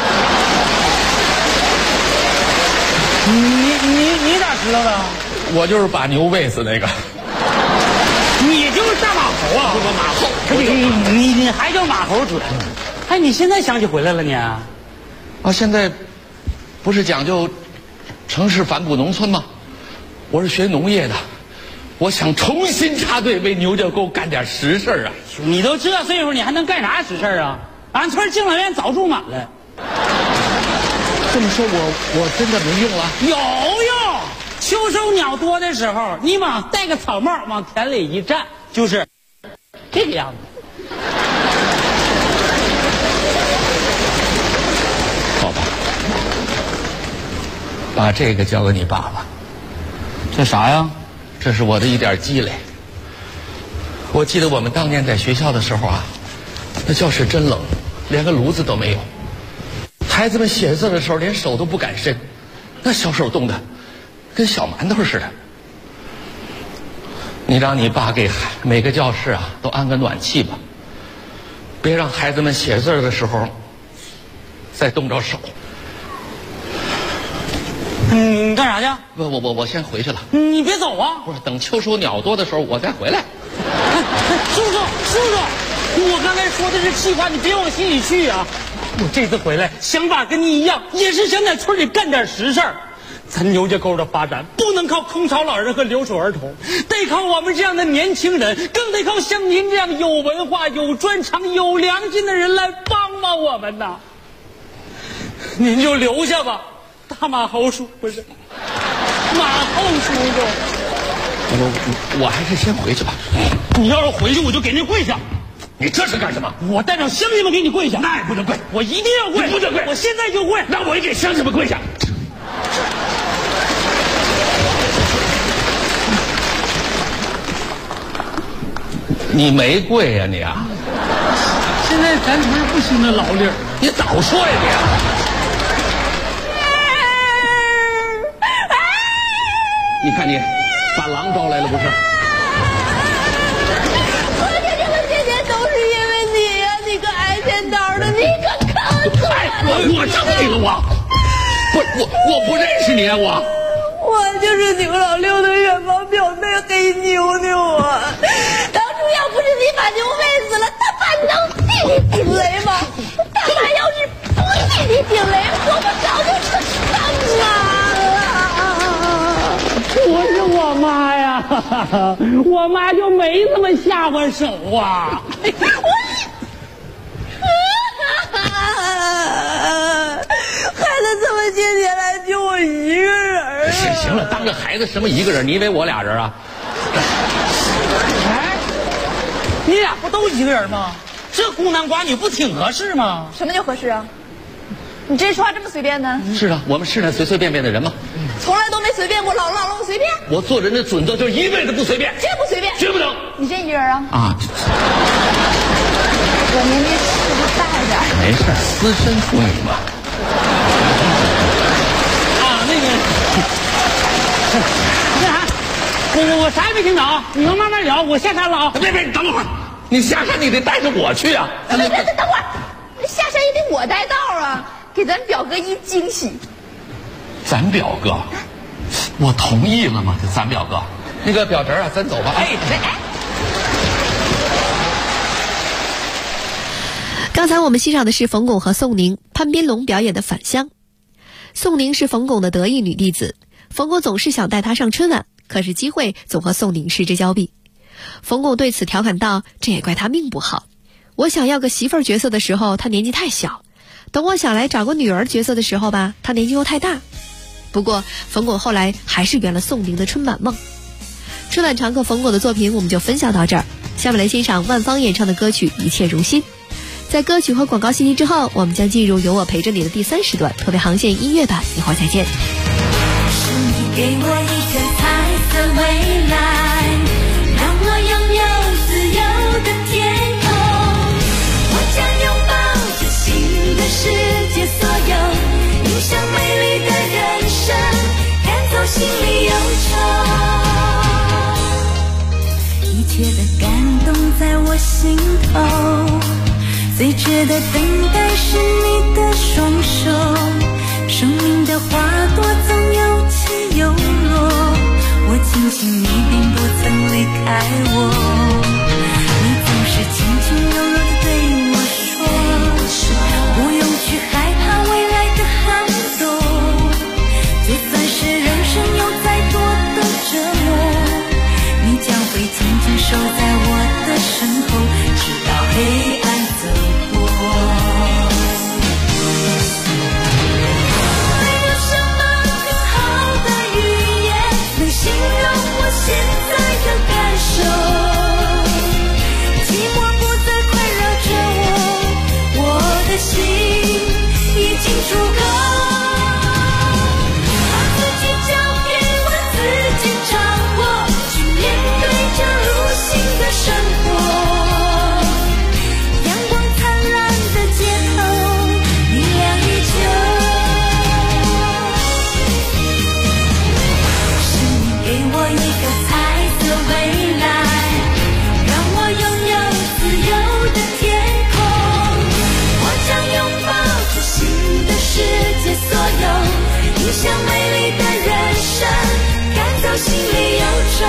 你咋知道的？ 我就是把牛喂死那个。 你就是大马猴啊！ 不马猴， 你还叫马猴准？哎，你现在想起回来了你？啊， 现在不是讲究城市反哺农村吗？我是学农业的，我想重新插队为牛家沟干点实事啊！ 你都这岁数，你还能干啥实事啊？俺村敬老院早住满了。 这么说我真的没用了？ 有用！秋收鸟多的时候，你戴个草帽往田里一站，就是这个样子。 好吧，把这个交给你爸爸。 这啥呀？ 这是我的一点积累。我记得我们当年在学校的时候啊，那教室真冷，连个炉子都没有。孩子们写字的时候连手都不敢伸，那小手冻的跟小馒头似的。你让你爸给每个教室啊都安个暖气吧，别让孩子们写字的时候再冻着手。 你干啥去？ 我先回去了。 你别走啊！ 不是，等秋收鸟多的时候我再回来。 叔叔，我刚才说的是气话，你别往心里去啊！我这次回来想法跟你一样，也是想在村里干点实事儿。咱牛家沟的发展不能靠空巢老人和留守儿童，得靠我们这样的年轻人，更得靠像您这样有文化、有专长、有良心的人来帮我们呐。您就留下吧，大马猴叔不是马后叔叔。 我还是先回去吧。 你要是回去，我就给您跪下。 你这是干什么？ 我带上乡亲们给你跪下。 那也不能跪， 我一定要跪。 你不能跪， 我现在就跪。 那我也给乡亲们跪下。你没跪呀你啊！ 现在咱村不兴那老理儿， 你早说呀你！你看你把狼招来了不是？ 天天都是因为你呀！你个挨千刀的，你可看我招你了我不认识你啊我就是牛老六的远房表妹黑妞妞啊！当初要不是你把牛喂死了，他爸能替你顶雷吗？他爸要是不替你顶雷，我们早就成丧了。 我是我妈呀，我妈就没这么下过手啊。 孩子这么些年来就我一个人。 行了，当着孩子什么一个人？你以为我俩人啊？ 哎，你俩不都一个人吗？这孤男寡女不挺合适吗？ 什么叫合适啊？你这说话这么随便呢？ 是啊，我们是那随随便便的人吗？ 从来都没随便过，老随便。 我做人的准则就是一辈子不随便， 绝不随便， 绝不能。 你真一个人啊？ 啊！ 我年纪是不是大一点？ 没事，私生妇女嘛。 我啥也没听着，你们慢慢聊，我下山了啊！ 别，你等会儿，你下山你得带着我去啊！ 等会儿，下山也得我带道啊，给咱表哥一惊喜。 咱表哥，我同意了吗？咱表哥，那个表侄啊，咱走吧。哎。 刚才我们欣赏的是冯巩和宋宁、潘斌龙表演的《返乡》。宋宁是冯巩的得意女弟子，冯巩总是想带她上春晚，可是机会总和宋宁失之交臂。冯巩对此调侃道：“这也怪他命不好，我想要个媳妇儿角色的时候，她年纪太小， 等我想来找个女儿角色的时候吧，她年纪又太大。不过冯巩后来还是圆了宋宁的春晚梦。春晚常客冯巩的作品我们就分享到这儿，下面来欣赏万芳演唱的歌曲《一切如新》。在歌曲和广告信息之后，我们将进入有我陪着你的第3时段特别航线音乐版，一会儿再见。 是你给我一个彩色未来，让我拥有自由的天空，我将拥抱着新的世界所有，迎向美丽的人生，赶走心里忧愁，一切的感动在我心头，最值得等待是你的双手，生命的花朵总有起有落，我庆幸你并不曾离开我，你总是轻轻柔柔地对我说，不用去害怕未来的寒冬，就算是人生有再多的折磨，你将会紧紧守在我的身后，直到黑暗走过。没有什么更好的语言能形容我现在的感受，寂寞不再困扰着我，我的心已经足够，把自己交给我自己掌握，去面对这如新的生活。向美丽的人生，赶走心里忧愁。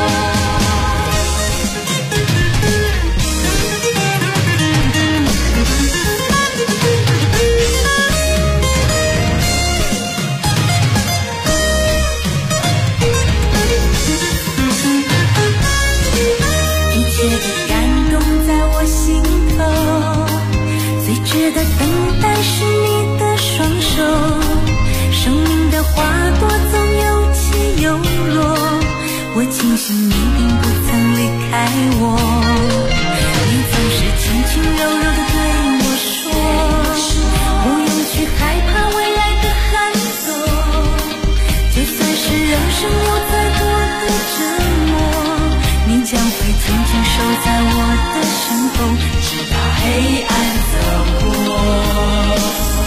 一切的感动在我心头，最值得等待是你的双手，生命的花朵总有起有落，我庆幸你并不曾离开我，你总是轻轻柔柔地对我说，不用去害怕未来的寒冬，就算是人生有再多的折磨，你将会紧紧守在我的身后，直到黑暗走过。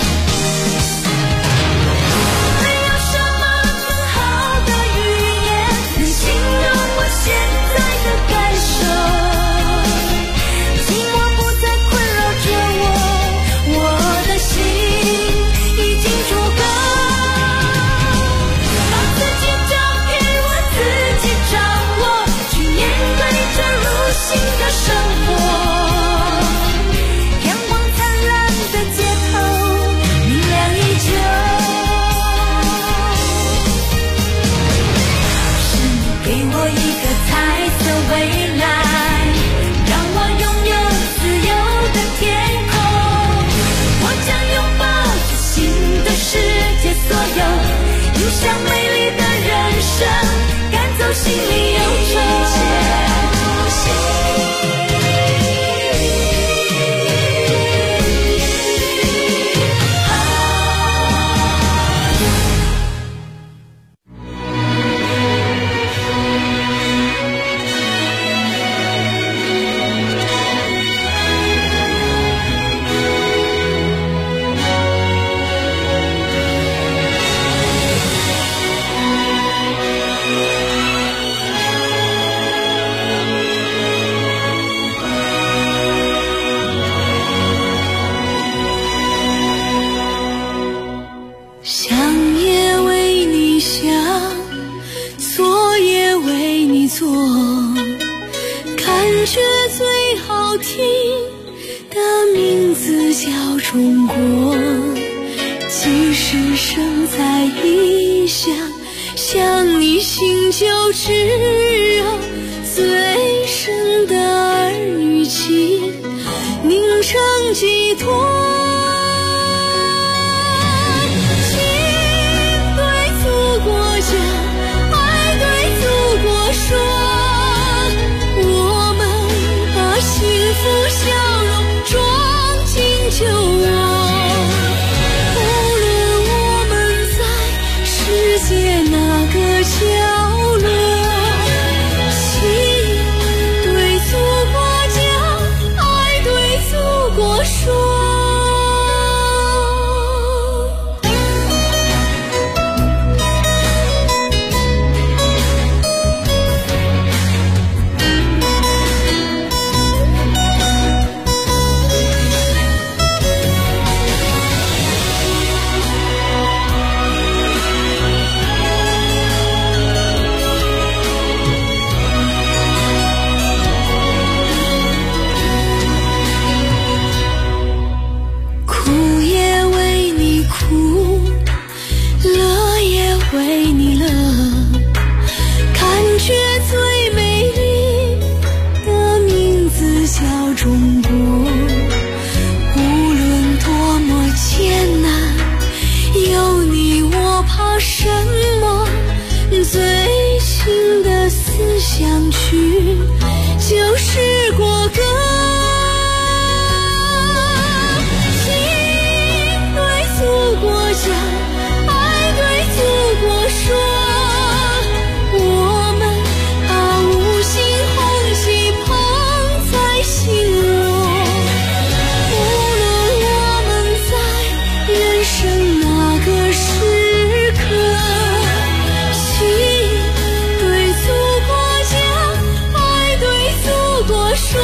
向美丽的人生，赶走心里忧愁。却最好听的名字叫中国，即使身在异乡，想你心就炙热，最深的儿女情凝成寄托。 说，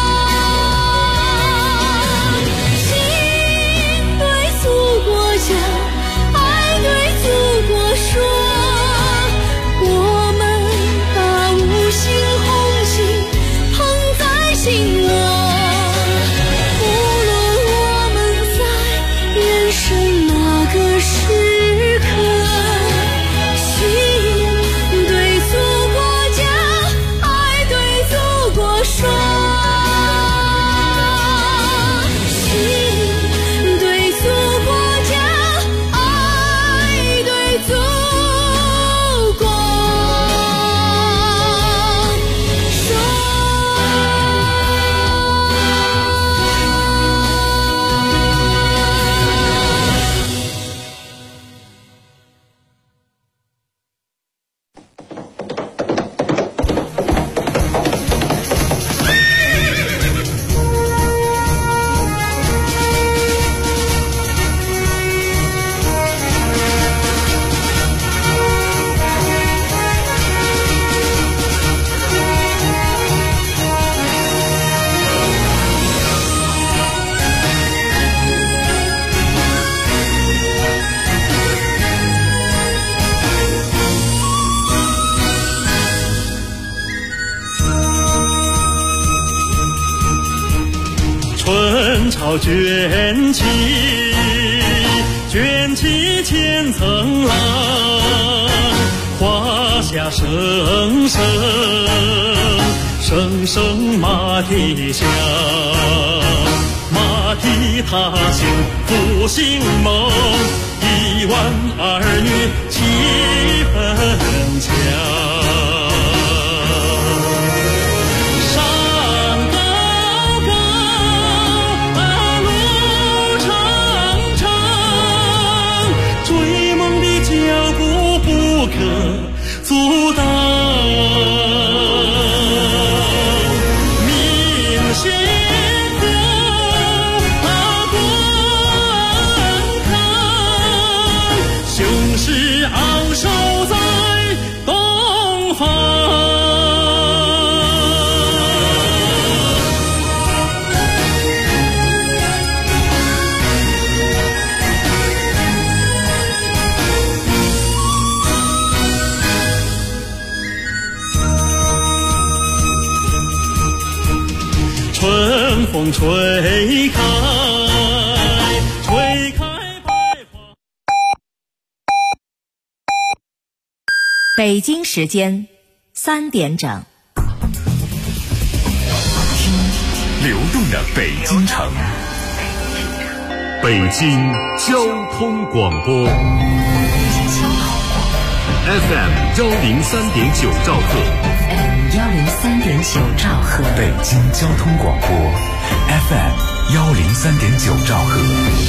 心对祖国讲，爱对祖国说，我们把五星红旗捧在心窝。时刻，心对祖国讲，爱对祖国说，心对祖国讲，爱对祖国说。 春潮卷起，卷起千层浪，华夏声声，声声马蹄响，马蹄踏行复兴梦，1万儿女气氛强。阻挡，明星河观看，雄狮昂首在东方。春风吹开，吹开百花。 北京时间3点整， 听流动的北京城，北京交通广播 FM 103.9兆赫。 103.9兆赫， 北京交通广播 FM 103.9兆赫。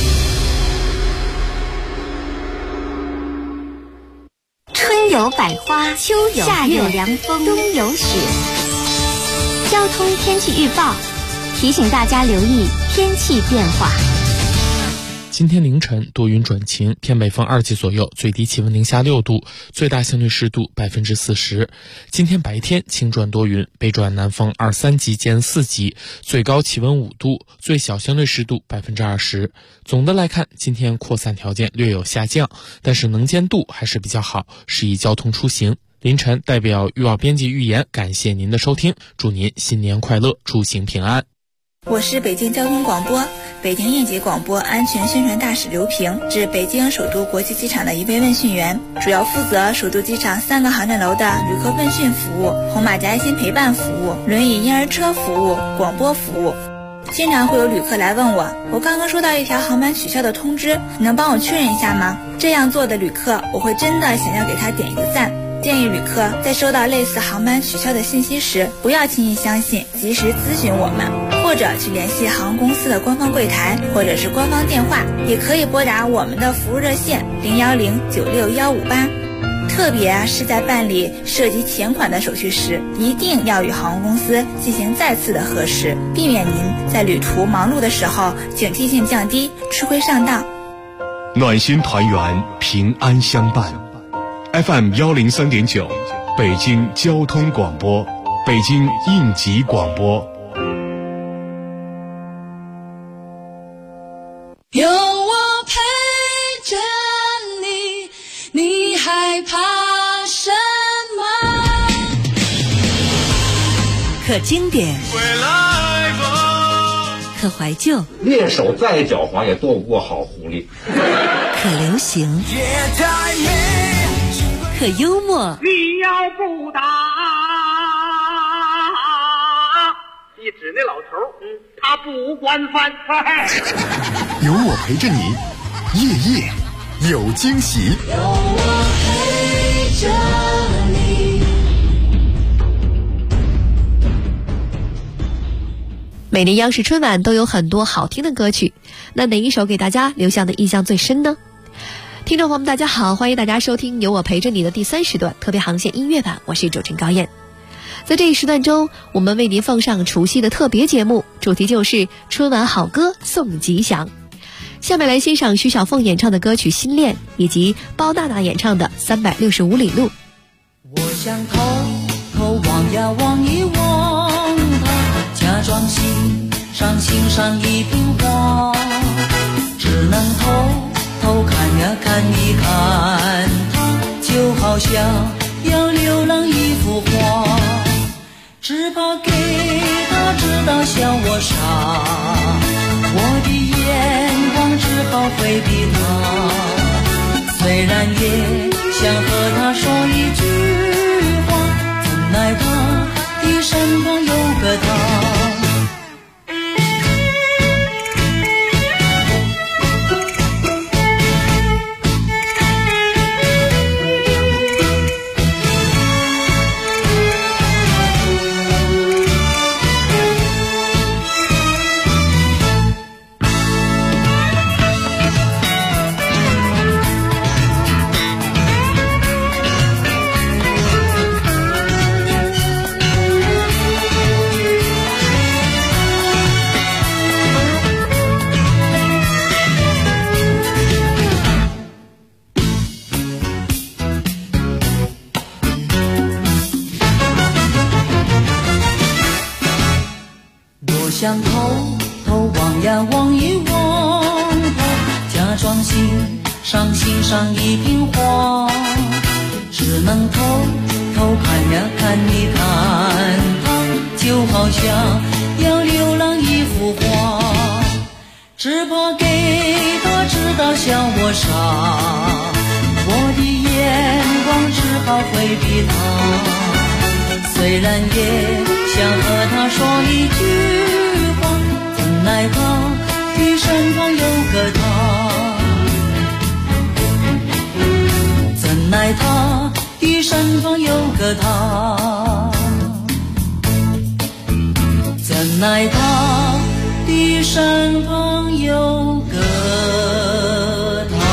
春有百花，秋有夏有凉风，冬有雪。交通天气预报提醒大家留意天气变化。 今天凌晨多云转晴，偏北风2级左右，最低气温零下6度，最大相对湿度40%。今天白天晴转多云，北转南风2、3级见4级，最高气温5度，最小相对湿度20%。总的来看，今天扩散条件略有下降，但是能见度还是比较好，适宜交通出行。凌晨代表预报编辑预言，感谢您的收听，祝您新年快乐，出行平安。 我是北京交通广播北京应急广播安全宣传大使刘平，是北京首都国际机场的一位问讯员，主要负责首都机场3个航站楼的旅客问讯服务、红马甲爱心陪伴服务、轮椅婴儿车服务、广播服务。经常会有旅客来问我刚刚收到一条航班取消的通知，你能帮我确认一下吗？这样做的旅客，我会真的想要给他点一个赞。建议旅客在收到类似航班取消的信息时，不要轻易相信，及时咨询我们，或者去联系航空公司的官方柜台或者是官方电话，也可以拨打我们的服务热线010-96158。特别是在办理涉及钱款的手续时，一定要与航空公司进行再次的核实，避免您在旅途忙碌的时候警惕性降低，吃亏上当。 暖心团圆，平安相伴。FM 103.9，北京交通广播，北京应急广播有我陪着你，你害怕什么？ 可经典，可怀旧， 猎手再狡猾也躲不过好狐狸。 可流行，可幽默。 你要不打，一指那老头，他不管饭菜。 有我陪着你，夜夜有惊喜。 有我陪着你。 每年央视春晚都有很多好听的歌曲，那哪一首给大家留下的印象最深呢？听众朋友们大家好，欢迎大家收听有我陪着你的第3时段特别航线音乐版，我是主持人高燕。在这一时段中，我们为您放上除夕的特别节目，主题就是春晚好歌送吉祥。下面来欣赏徐小凤演唱的歌曲《心恋》，以及包娜娜演唱的《365里路》。 我想偷偷望呀望一望他，假装欣赏一瓶花，只能偷看呀看一看他，就好像要流浪一幅画，只怕给他知道笑我傻，我的眼光只好回避他，虽然也想和他说一句话，怎奈他的身旁有个他。想偷偷望呀望一望他，假装欣赏一瓶花，只能偷看呀看一看他，就好像要流浪一幅画，只怕给他知道笑我傻，我的眼光只好回避他，虽然也想和他说一句，怎奈他的身旁有个他，怎奈他的身旁有个他，怎奈他的身旁有个他。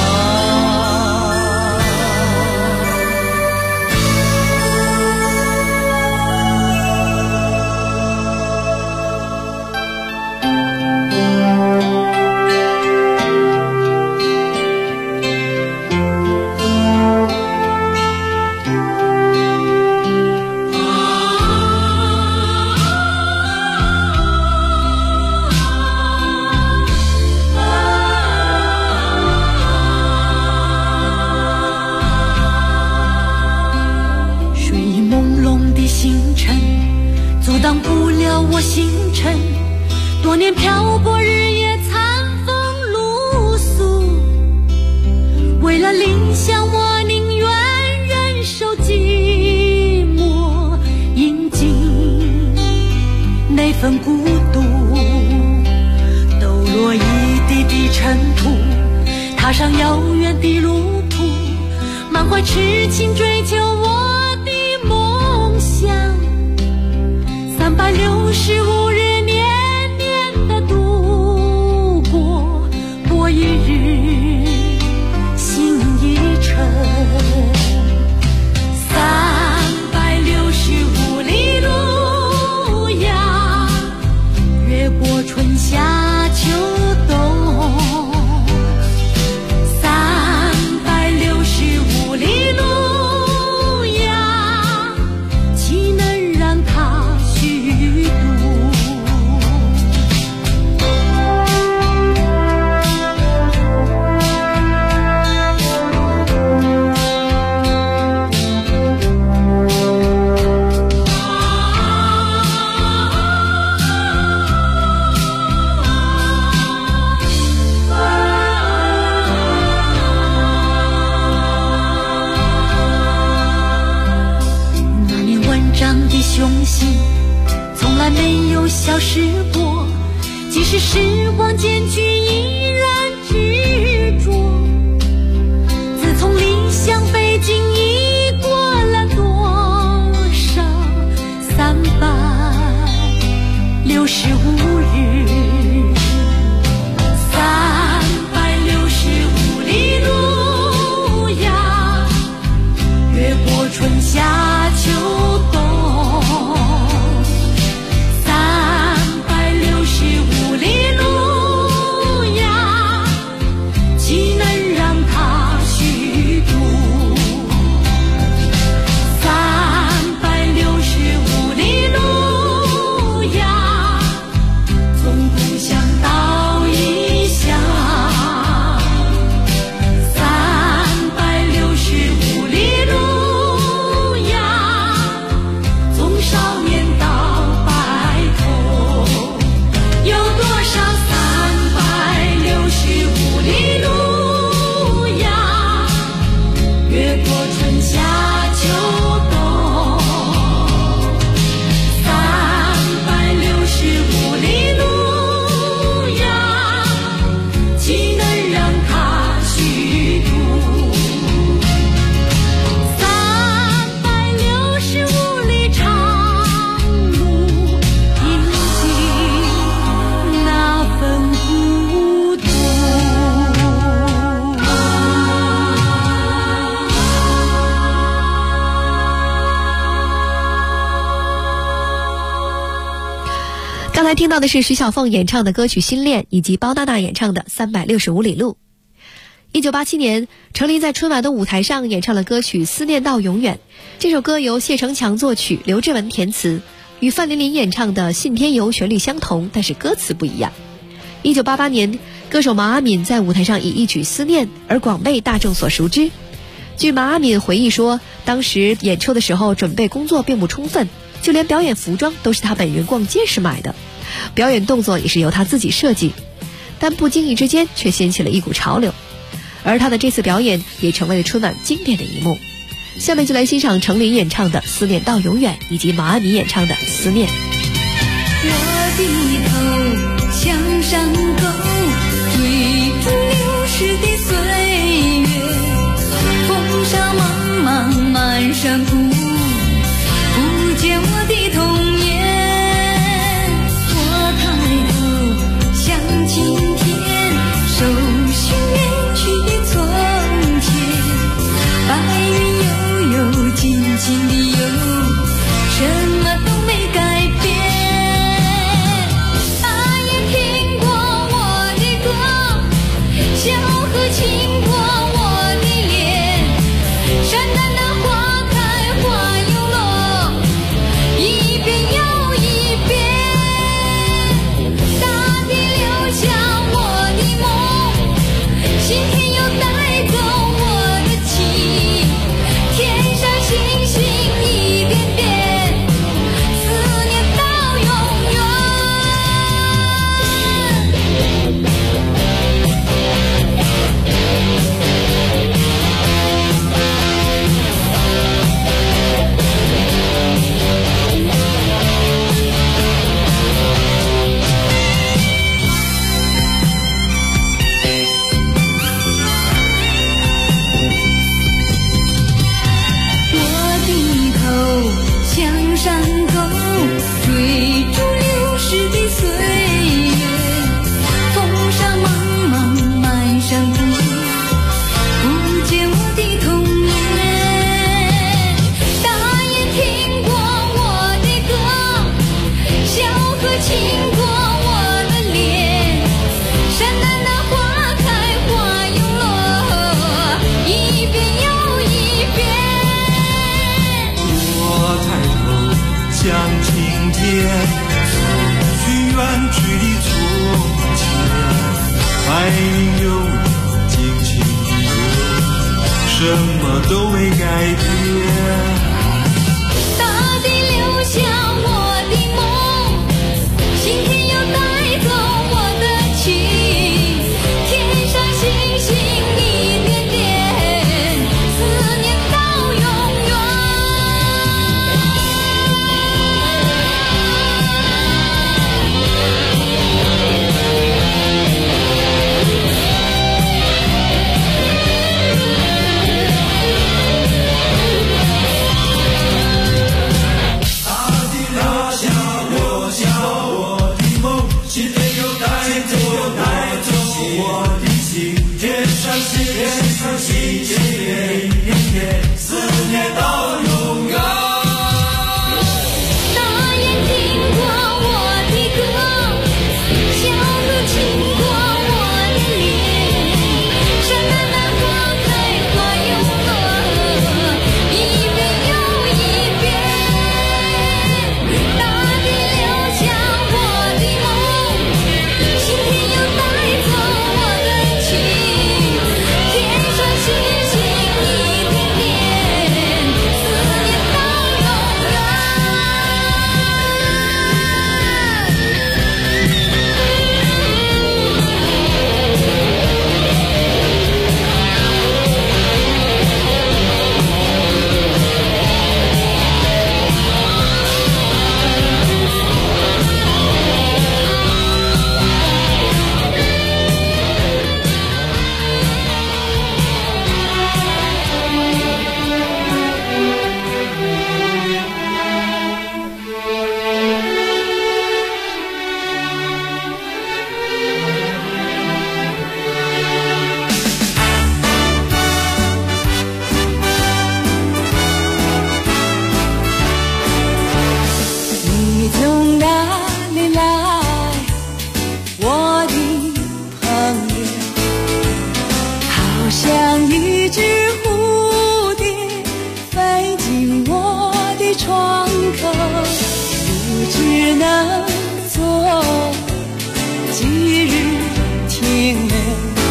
挡不了我星辰，多年漂泊，日夜餐风露宿，为了理想我宁愿忍受寂寞，饮尽那份孤独，抖落一地的尘土，踏上遥远的路途，满怀痴情追求我的梦想，365日年年的度过，过一日心一沉，365里路呀，越过春夏秋冬，365里路呀，岂能让它虚度？ 即使时光渐去依然执着，自从离乡背井已过了多少365日，365里路呀，越过春夏秋冬，365里路呀，岂能让它虚度？365里路呀，总共想到异乡。365里路呀，从少年到白头，有多少365里路呀，越过春夏秋冬，365里路呀，岂能让它虚度？365里长路，饮尽那份孤独。 刚才听到的是徐小凤演唱的歌曲《心恋》，以及包娜娜演唱的《365里路》。1987年，程琳在春晚的舞台上演唱了歌曲《思念到永远》。这首歌由谢成强作曲，刘志文填词，与范琳琳演唱的《信天游》旋律相同，但是歌词不一样。1988年，歌手毛阿敏在舞台上以一曲《思念》而广被大众所熟知。据毛阿敏回忆说，当时演出的时候准备工作并不充分，就连表演服装都是他本人逛街时买的，表演动作也是由他自己设计，但不经意之间却掀起了一股潮流。而他的这次表演也成为了春晚经典的一幕。下面就来欣赏程琳演唱的《思念到永远》，以及毛阿敏演唱的《思念》。 我低头向上走，追逐流逝的岁月，风沙茫茫满山铺，不见我的童年。我抬头向青天，搜寻远去的从前，白云悠悠，静静的游，什么都没改变。大雁听过我的歌，小河亲过我的脸，山南的花开花又落，一遍又一遍。大地留下我的梦，心田又带走我的情，天上星星一点点，思念到永远。我低头向上走，追逐流逝的岁月，风沙茫茫满山铺，不见我的童年。大雁听过我的歌，小河亲过我的脸，山南的花开花又落，一遍又一遍。 我抬头向青天，搜寻远去的从前，白云悠悠，静静的游，什么都没改变。 大地留下我的梦，心田又带走我的情，天上星星一点点，思念到永远。 我的心，天上星，天上星星，天天思念到永远。 大雁听过我的歌，小鹿亲过我的脸，山南南花开花又落，一遍又一遍，大地留下我的梦，晴天又带走我的情，天上星星一点点，思念到永远。 你从哪里来，我的朋友？好像一只蝴蝶飞进我的窗口，不知能做几日停留。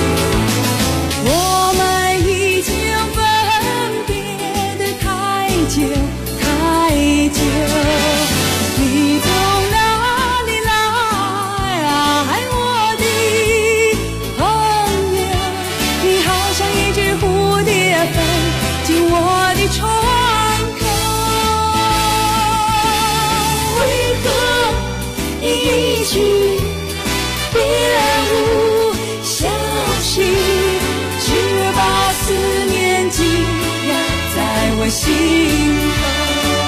我们已经分别得太久太久。你从哪里来，我的朋友？你好像一只蝴蝶飞进我的窗口，为何你一去别无消息，只把思念积压在我心头。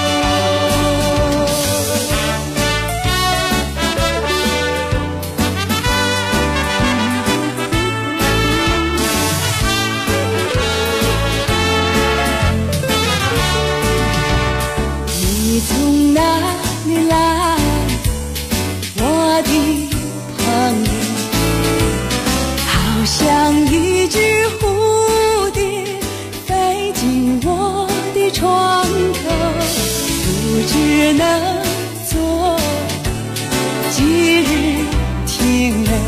你从哪里来，我的朋友？好像一只蝴蝶飞进我的窗口，不知能做几日停留。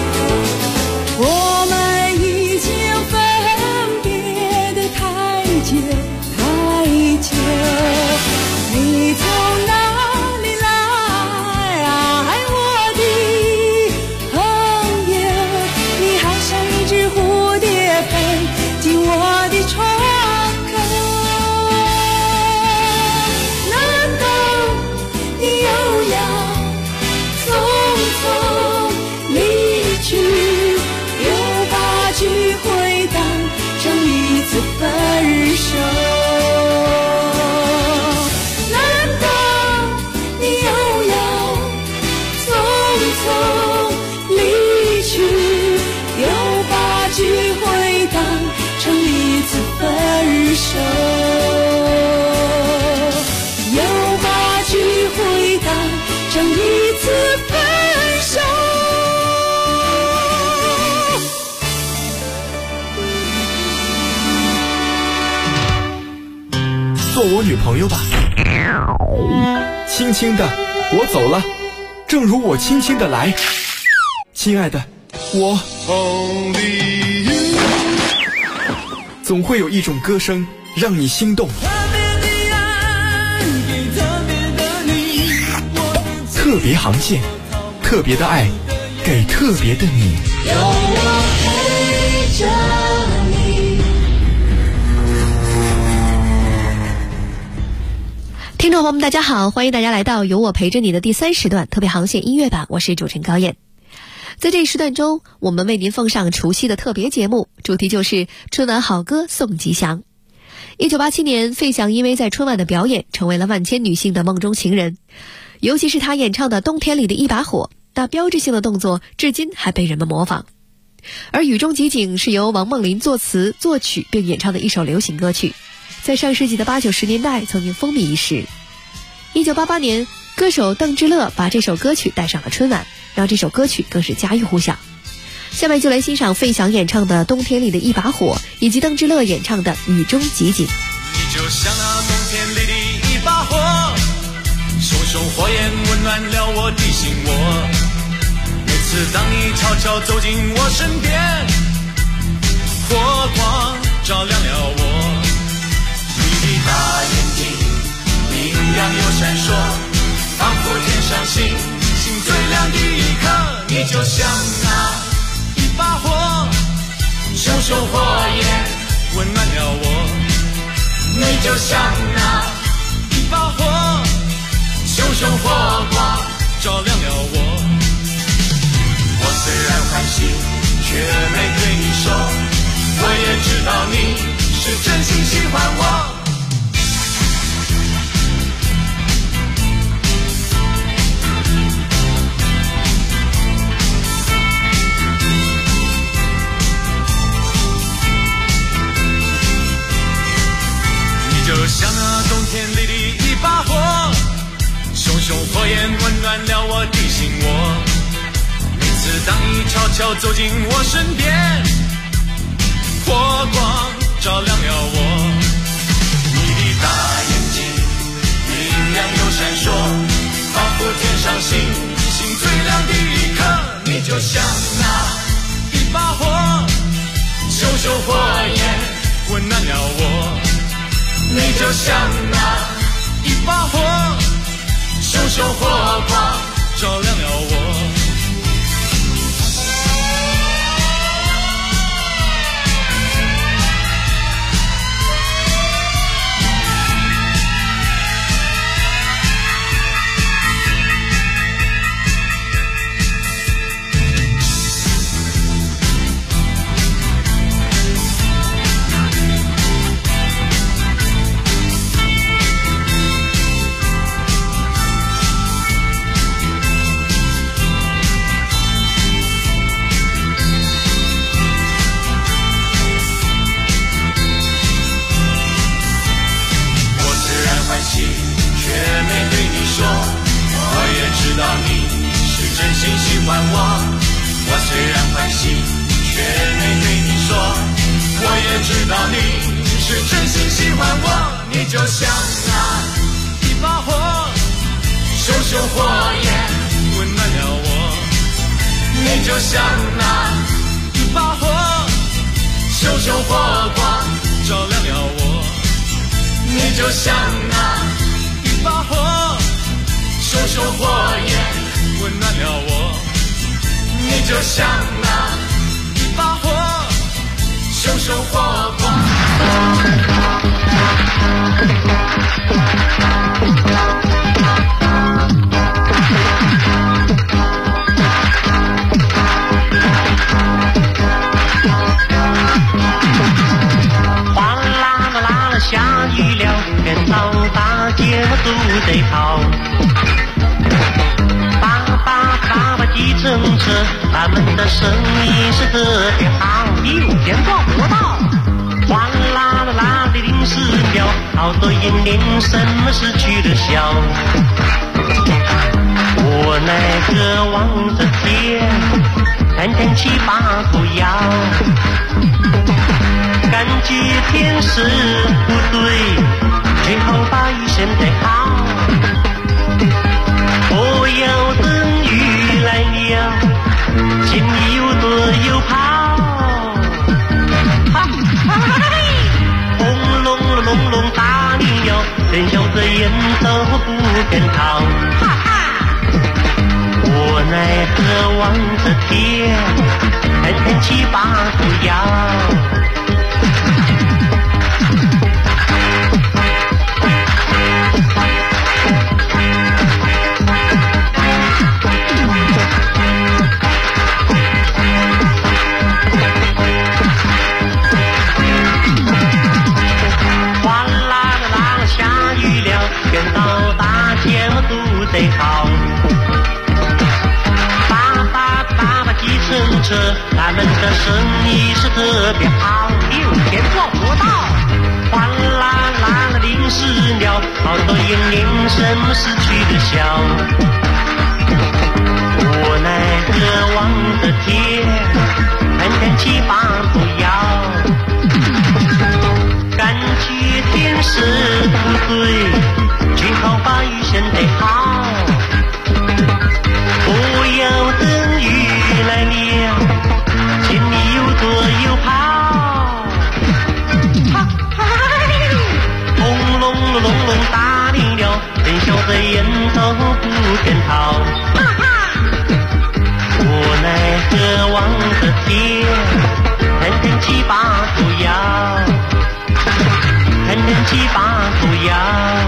我们已经分别得太久太久。你从哪里来，我的朋友？你好像一只蝴蝶飞进我的窗口，难道你又要匆匆离去，又把聚会当成一次分手？聚会当成一次分手，又把聚会当成一次分手。 做我女朋友吧，轻轻的我走了，正如我轻轻的来，亲爱的，我总会有一种歌声让你心动，特别航线，特别的爱，给特别的你。 有我陪着你。 听众朋友们大家好，欢迎大家来到有我陪着你的第3时段特别航线音乐版，我是主持人高燕。在这一时段中，我们为您奉上除夕的特别节目，主题就是春晚好歌送吉祥。1987年，费翔因为在春晚的表演，成为了万千女性的梦中情人。尤其是他演唱的《冬天里的一把火》， 那标志性的动作至今还被人们模仿。而雨中即景是由王梦麟作词作曲并演唱的一首流行歌曲，在上世纪的80、90年代曾经风靡一时。1988年，歌手邓智乐把这首歌曲带上了春晚，让这首歌曲更是家喻户晓。下面就来欣赏费翔演唱的《冬天里的一把火》，以及邓智乐演唱的《雨中即景》。 你就像那冬天里的一把火，熊熊火焰温暖了我的心窝。每次当你悄悄走进我身边，火光照亮了我。你的大眼睛明亮又闪烁，仿佛天上星星最亮的一刻。你就像那一把火，熊熊火焰温暖了我。你就像那一把火，熊熊火光照亮了我。我虽然欢喜，却没对你说，我也知道你是真心喜欢我。就像那冬天里的一把火，熊熊火焰温暖了我的心窝。每次当你悄悄走进我身边，火光照亮了我。你的大眼睛明亮又闪烁，仿佛天上星星最亮的一刻。你就像那一把火，熊熊火焰温暖了我。你就像那一把火，熊熊火光照亮了我。 他们的生意是特别好，有钱赚不到。哗啦啦啦的零食秒，好多人连什么失去了笑。我那个望着天，看天气把不要，感觉天时不对，最好把一声带好。不要等雨来了，见你有多有跑，轰隆隆隆打你腰，人笑着人都不肯逃。我奈何望着天，看天气把不要。天到大天我都得好， 着咱们的生意是特别好，6天做不到，哗啦啦的零食了，好多年龄什么失去了笑。无奈何望着天，看看7、8不要，感觉天时不对，最好把雨先得好，不要等雨来了，心里有多有跑，轰隆隆隆隆打铃了，真晓得人头不肯逃。无奈何望着天，看看7、8不要，看看7、8不要，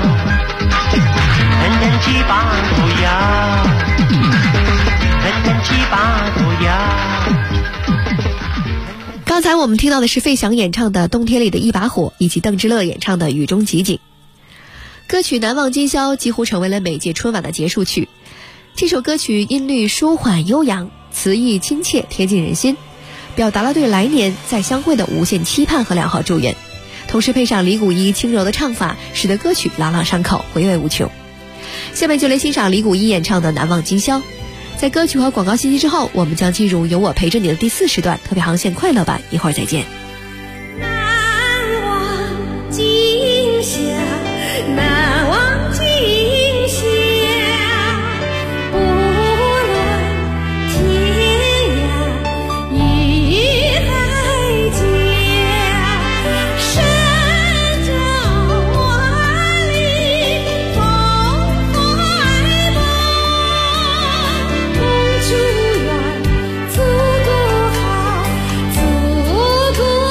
看看7、8不要，看看7、8不要。 刚才我们听到的是费翔演唱的《冬天里的一把火》，以及邓之乐演唱的《雨中集锦》。歌曲《难忘今宵》几乎成为了每届春晚的结束曲。这首歌曲音律舒缓悠扬，词意亲切，贴近人心，表达了对来年再相会的无限期盼和良好祝愿。同时配上李谷一轻柔的唱法，使得歌曲朗朗上口，回味无穷。下面就来欣赏李谷一演唱的《难忘今宵》。在歌曲和广告信息之后，我们将进入有我陪着你的第4时段特别航线快乐版，一会儿再见。 难忘今宵，难忘今宵，不论天涯与海角，神州万里风怀抱，梦中远，祖国好，祖国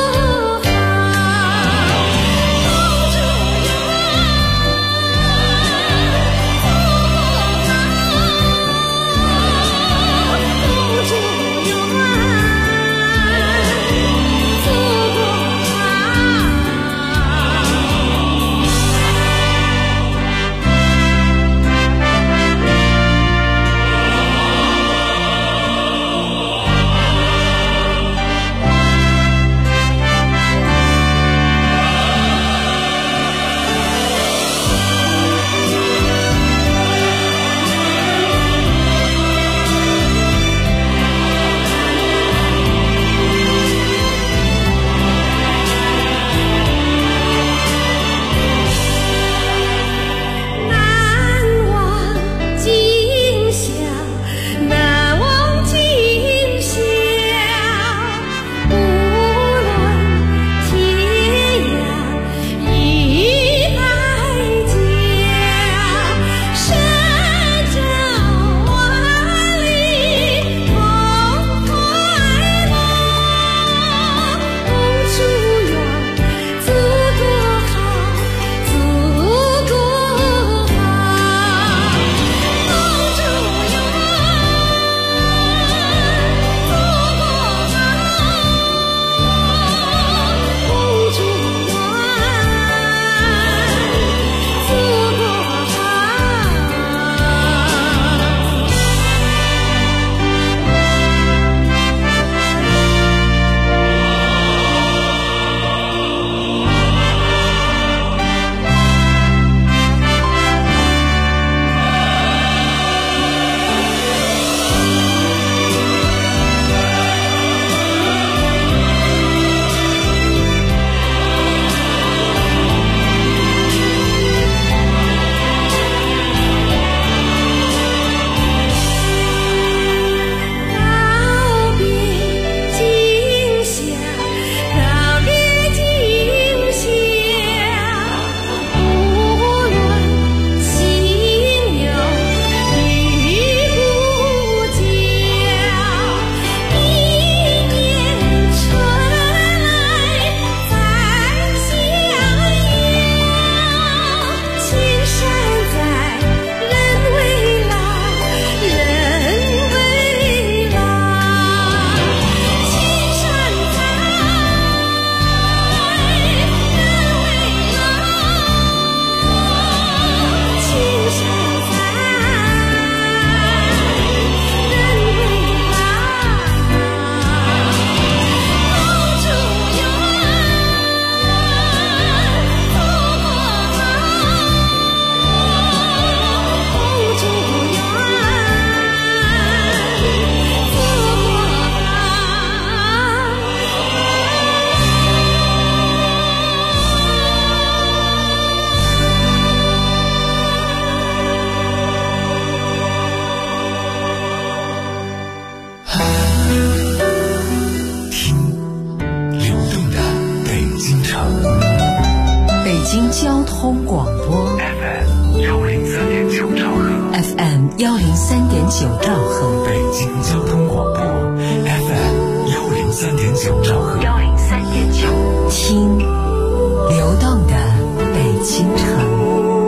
通广播 FM 103.9兆赫 FM 103.9兆赫， 北京交通广播 FM 103.9兆赫 103.9，听流动的北京城。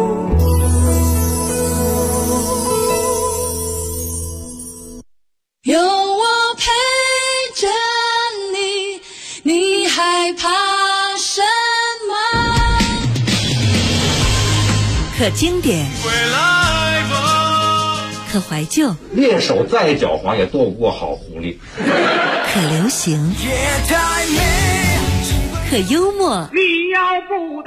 有我陪着你，你害怕什么？ 可经典，可怀旧， 猎手再狡猾也斗不过好狐狸。 可流行，可幽默。 你要不打，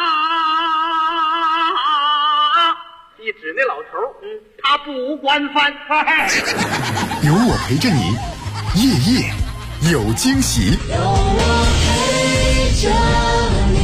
你指那老头，他不管饭。 有我陪着你，夜夜有惊喜。 有我陪着你。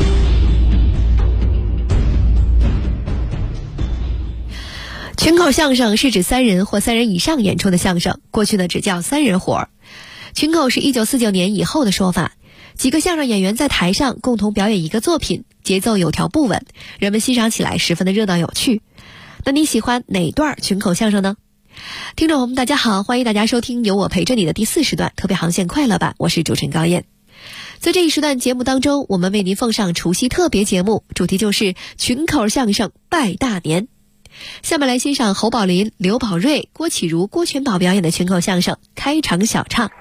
群口相声是指3人或3人以上演出的相声，过去呢只叫3人活儿。群口是1949年以后的说法，几个相声演员在台上共同表演一个作品，节奏有条不紊，人们欣赏起来十分的热闹有趣。那你喜欢哪段群口相声呢？听众朋友们大家好，欢迎大家收听有我陪着你的第40段特别航线快乐版，我是主持人高燕。在这一时段节目当中，我们为您奉上除夕特别节目，主题就是群口相声拜大年。下面来欣赏侯宝林、刘宝瑞、郭启儒、郭全宝表演的群口相声开场小唱。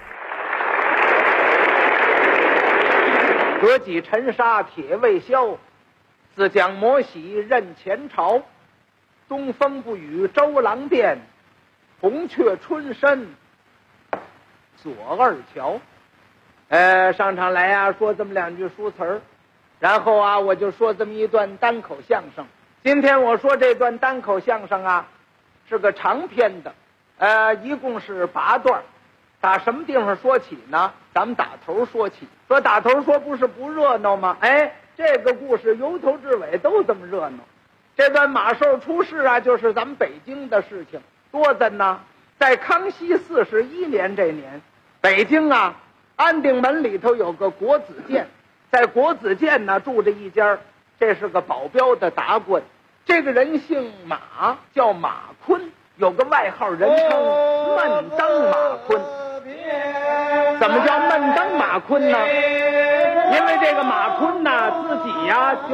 割戟沉沙铁未销，自将摩喜任前朝。东风不与周郎便，红雀春深左二乔。上场来啊，说这么2句书词儿，然后啊，我就说这么一段单口相声。今天我说这段单口相声啊，是个长篇的，一共是8段。打什么地方说起呢？咱们打头说起。说打头说不是不热闹吗？这个故事由头至尾都这么热闹。这段马寿出世啊，就是咱们北京的事情，多的呢。在康熙41年这年，北京啊，安定门里头有个国子监，在国子监呢住着一家，这是个保镖的达官。这个人姓马，叫马坤，有个外号人称闷当马坤。怎么叫闷当马坤呢？因为这个马坤呢自己呀就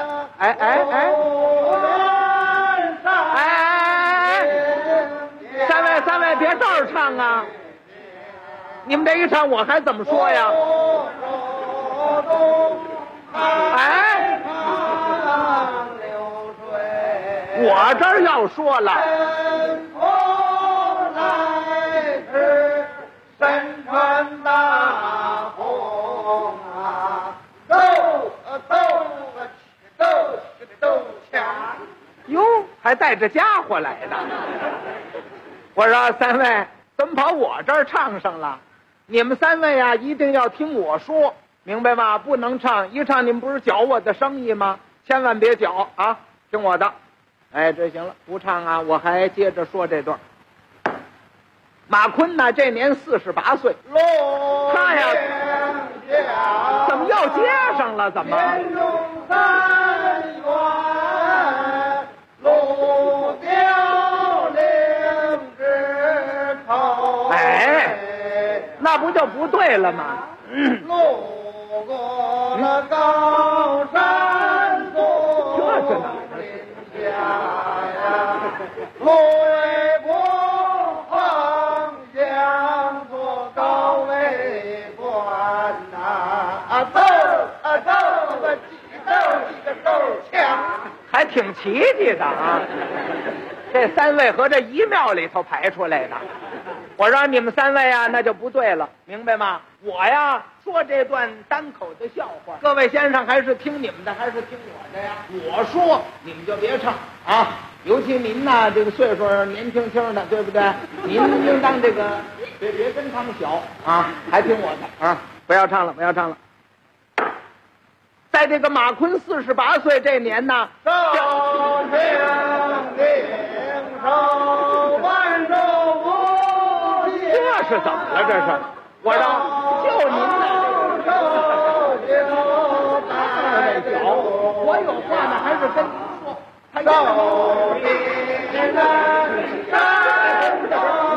三位别照着唱啊！你们这一唱我还怎么说呀？我这儿要说了，身穿大红啊，斗枪，哟，还带着家伙来的。我说3位怎么跑我这儿唱上了？你们3位啊，一定要听我说，明白吗？不能唱，一唱你们不是搅我的生意吗？千万别搅啊，听我的。这行了，不唱啊，我还接着说这段。马坤呢，这年48岁，他呀，怎么又接上了？怎么？那不就不对了吗？路过了高山坡，这是哪儿的呀？路过横向做高位关呐，斗枪，还挺奇迹的啊！这3位和这一庙里头排出来的。我说你们3位啊，那就不对了，明白吗？我呀说这段单口的笑话，各位先生还是听你们的，还是听我的呀？我说你们就别唱啊，尤其您呐，这个岁数年轻轻的，对不对？您应当这个别跟他们小啊，还听我的啊！不要唱了，不要唱了。在这个马坤48岁这年呢，寿星领寿万寿无尽。这是怎么了？这是我说，就您的这个代表，我我有话呢，还是跟您说。 走别人山东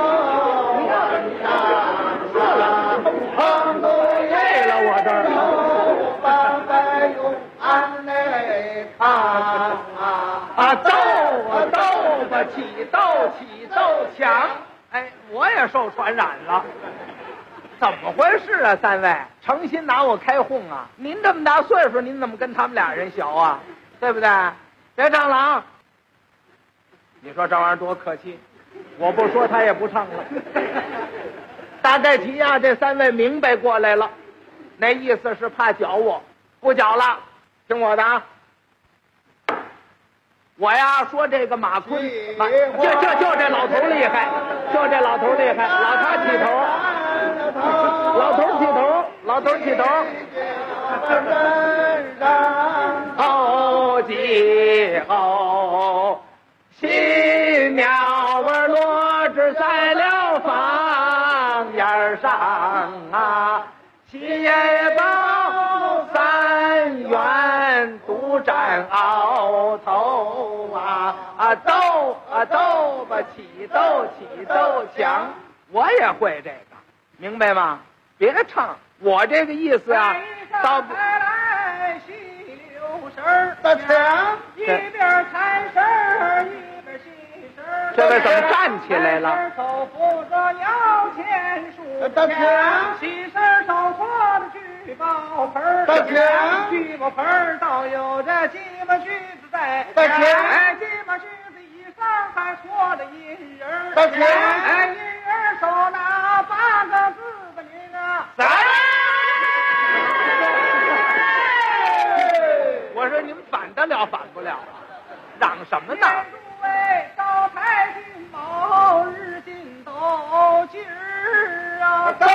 都累了，我这儿把白用俺来看斗吧，起斗强。哎，我也受传染了。怎么回事啊？三位诚心拿我开哄啊？您这么大岁数，您怎么跟他们俩人学啊？对不对？别唱了啊！你说这玩意儿多可气，我不说他也不唱了。大概题啊，这三位明白过来了，那意思是怕搅我，不搅了，听我的啊！我呀说这个马坤，就这老头厉害，就这老头厉害，老他起头，老头起头，老头起头。哦几哦，新鸟儿落枝在了房檐上啊，七宝三元独占鳌头斗吧，起斗强，我也会这个，明白吗？别唱，我这个意思啊，到来细溜神的墙，一边财神一边细神。 这位怎么站起来了？ 手扶着摇钱树的墙，细神手托着聚宝盆的墙，聚宝盆倒有这鸡巴须子在墙，哎，鸡巴须子以上还戳了银人的墙，哎，银人手拿8个字的名啊， 我说你们反得了反不了啊？嚷什么呢？ 招财进宝日进斗今儿啊，斗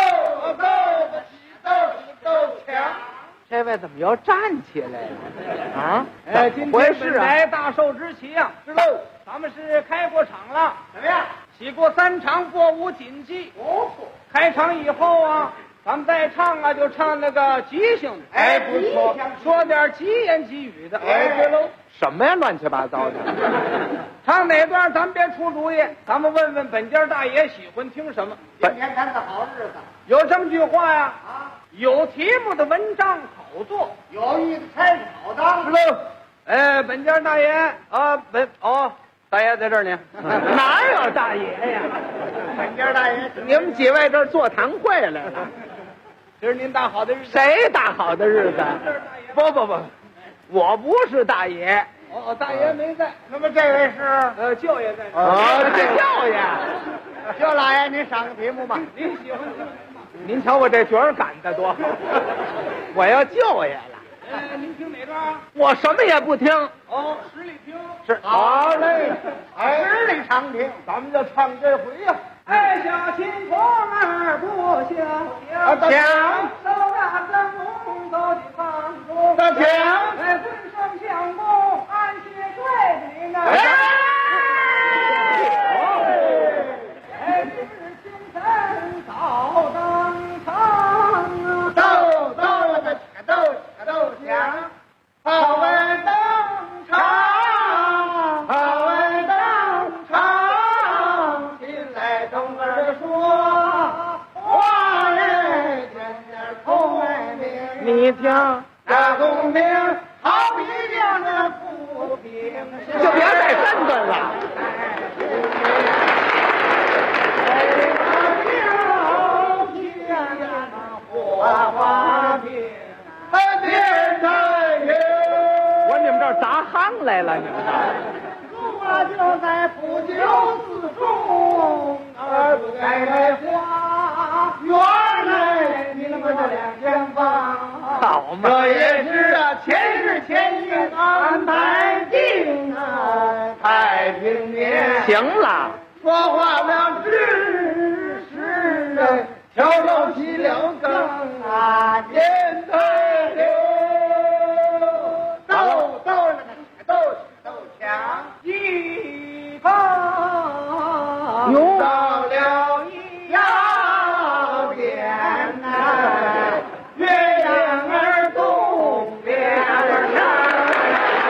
强。 这位怎么又站起来了啊？ 哎，今天本来大寿之期啊，是喽，咱们是开过场了，怎么样？洗过3场过5锦记。哦，开场以后啊，咱们再唱啊，就唱那个吉祥的，哎，不错，说点吉言吉语的，哎，对喽。 什么呀，乱七八糟的！ 唱哪段咱别出主意，咱们问问本家大爷喜欢听什么。今天咱的好日子，有这么句话呀，啊，有题目的文章好做，有意的差事好当。是喽，哎，本家大爷啊，大爷在这儿呢， 哪有大爷呀？ 本家大爷， 你们几位这儿座谈会来了？ 这是您大好的日子。 谁大好的日子？不，我不是大爷。 哦，大爷没在。那么这位是舅爷在。 这舅爷， 舅老爷，您上个题目吧。您喜欢听什么？ 您瞧我这角儿赶得多好，我要舅爷了。 您听哪段？ 我什么也不听。 哦，十里听。 是。 好嘞，十里长听，咱们就唱这回呀。爱小亲婆儿不孝强，手拿针弓走进房中，强，尊声相公安歇对您啊。今日清晨早登场啊，斗强，好为登场，好为登场，进来中儿说话嘞，点空为名， 你听这功名好比叫那富平， 就别再争论了。我你们这儿砸夯来了，你们这路啊就在不久四中，不该花园内，你们这2间房， 好嘛， 这也是啊，前世前因安排定啊，太平年。 行了， 说话了知识人，跳楼起了更啊，年代流，斗强一方，到了一要点呐，月亮儿东边上。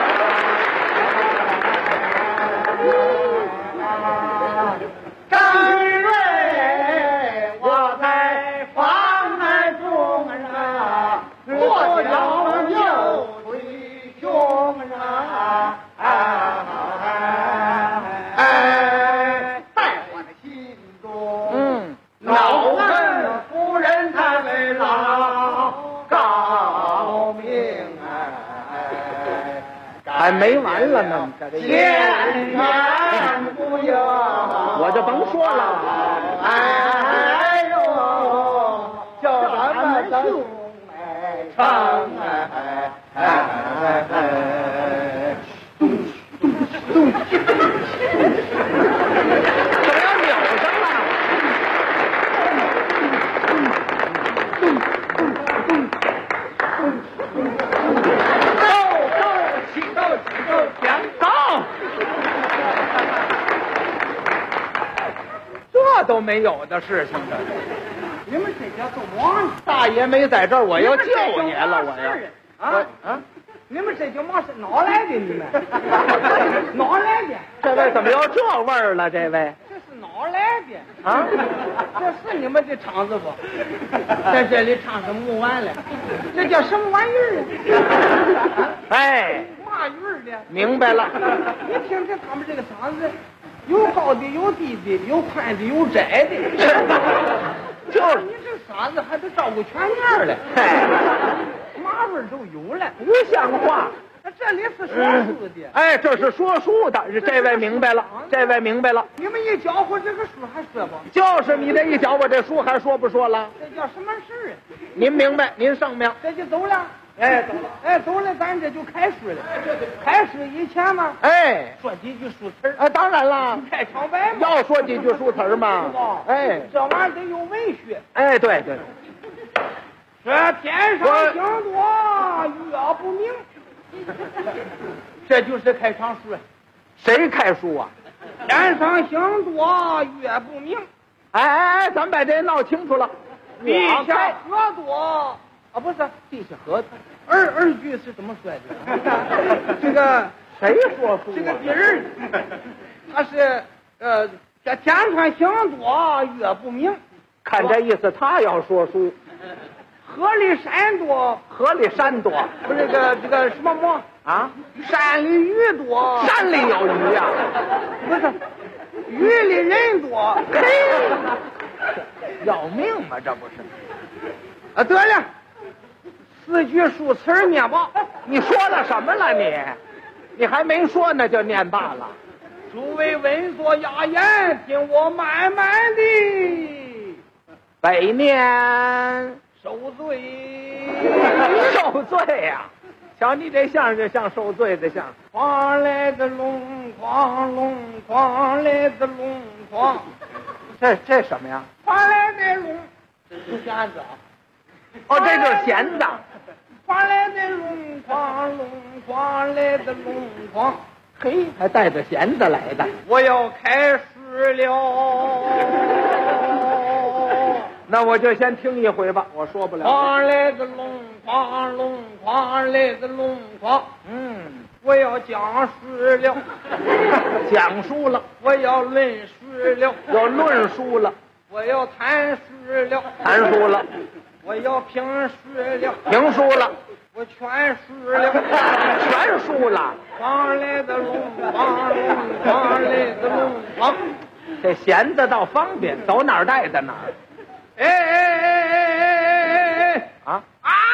还没完了呢。 千万不要， 我就甭说了。 哎呦，叫咱们的兄妹唱这都没有的事情，这你们这叫做忙， 大爷没在这儿，我要救你了，我要你们这叫忙是哪来的？你们哪来的？ 这位怎么有这味儿了？这位这是哪来的啊？ 这是你们的场子不？在这里唱什么完了？这叫什么玩意儿啊？ 哎， 嘛鱼儿的？ 明白了。 你听听他们这个嗓子，有高的，有低的，有宽的，有窄的。 就是你这嗓子还得照顾全面了。嘛味儿都有了， 不像话。 这里是说书的， 哎，这是说书的，这位明白了，这位明白了。 你们一搅和这个书还说不？ 就是你这一搅和，这书还说不说了？ 这叫什么事啊？ 您明白，您圣明。 这就走了。哎，走了，哎，走了，咱这就开始了。开始以前嘛， 哎， 说几句书词儿。 哎，当然了， 开场白嘛， 要说几句书词儿嘛。哎， 这玩意儿得有文学。 哎，对对。 这天上星多月不明，这就是开场书。 谁开书啊？ 天上星多月不明。 哎，咱把这闹清楚了。 地下河多啊，不是地下河。二句是怎么说的？这个谁说书啊？ 这个别人，他是这天上星多月不明。 看这意思，他要说书。 河里山多， 河里山多， 不是这个什么么啊？ 山里鱼多， 山里有鱼呀？ 不是，鱼里人多。 嘿，要命嘛，这不是？ 啊，得了，4句书词儿念罢。 你说了什么了你？你还没说呢，就念罢了。 诸位稳坐雅言，听我慢慢的北念。 受罪， 受罪呀！瞧你这相就像受罪的相。 哐来的隆哐隆哐来的隆哐， 这什么呀？ 哐来的隆，这是弦子啊。 哦，这就是弦子。 哐来的隆哐隆哐来的隆哐， 嘿，还带着弦子来的。 我要开始了。 那我就先听一回吧，我说不了。 哐来的隆哐隆哐来的隆哐，我要讲述了， 讲述了； 我要论述了， 要论述了； 我要谈述了， 谈述了； 我要评述了， 评述了； 我全述了， 全述了。 哐来的隆哐隆哐来的隆哐， 这弦子倒方便，走哪儿带到哪儿。 哎哎哎哎哎哎啊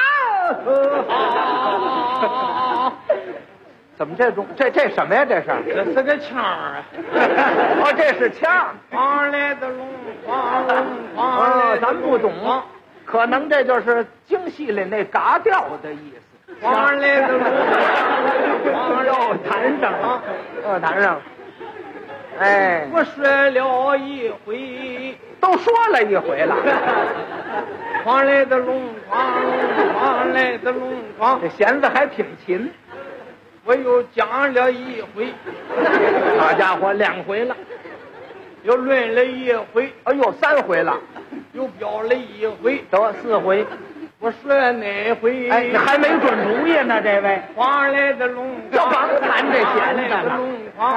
啊！ 怎么这种这什么呀？这是？ 这是个腔啊！ 哦，这是腔。 哐来的隆哐隆哐来的， 咱不懂，可能这就是京戏里那嘎调的意思。 哐来的隆， 又弹上了，又弹上了。哎， 我说了一回。 都说了一回了， 哐来的隆哐隆哐来的隆哐， 这弦子还挺勤。 我又讲了一回， 好家伙，2回了， 又论了一回， 哎呦，3回了， 又表了一回， 得4回。 我说哪回？ 哎，还没准主意呢，这位。 哐来的隆， 就甭弹这弦子了。 隆哐，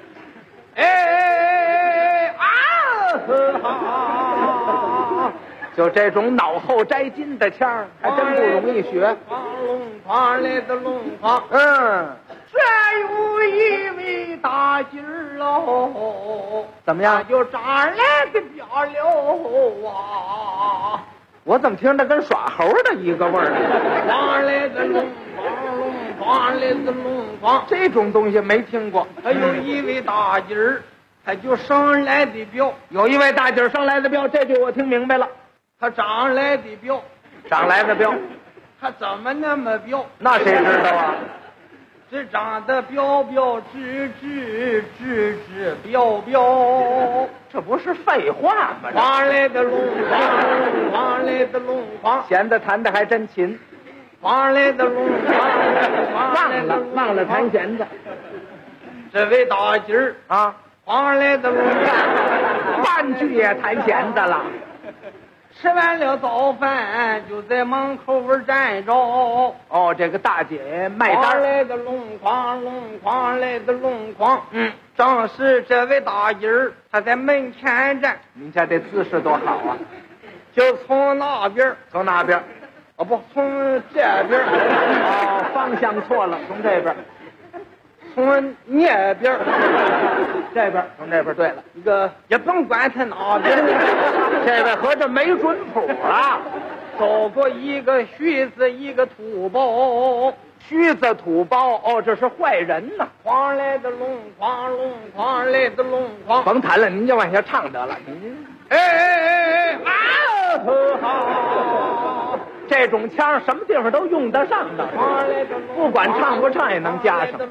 哎啊！ 就这种脑后摘金的腔儿，还真不容易学。 哐隆哐来的隆哐，这有一位大劲儿喽， 怎么样？ 就这儿来的表了啊！ 我怎么听着跟耍猴的一个味儿？ 哐来的隆哐隆哐来的隆筐，这种东西没听过。还有一位大姐儿，他就上来的表，有一位大姐儿上来的表，这句我听明白了。他长来的表，长来的表，他怎么那么表？那谁知道啊？这长得标标直直直直标标，这不是废话吗？黄来的龙黄，黄来的龙黄，弦子弹的还真勤。黄来的龙黄，忘了弹弦子。这位大姐儿啊，黄来的龙黄，半句也弹弦子了。吃完了早饭，就在门口边站着。哦，这个大姐卖单来的龙筐，龙筐来的龙筐。正是这位大姐儿，她在门前站。您家这姿势多好啊！就从那边，从那边，哦不，从这边。哦，方向错了，从这边。从那边，这边，从这边。对了，一个也甭管他哪边，这位合着没准谱啊。走过一个须子，一个土包，须子土包，哦，这是坏人呐。黄来的龙黄，龙黄来的龙黄。甭谈了，您就往下唱得了。好。这种腔什么地方都用得上的，不管唱不唱也能加上。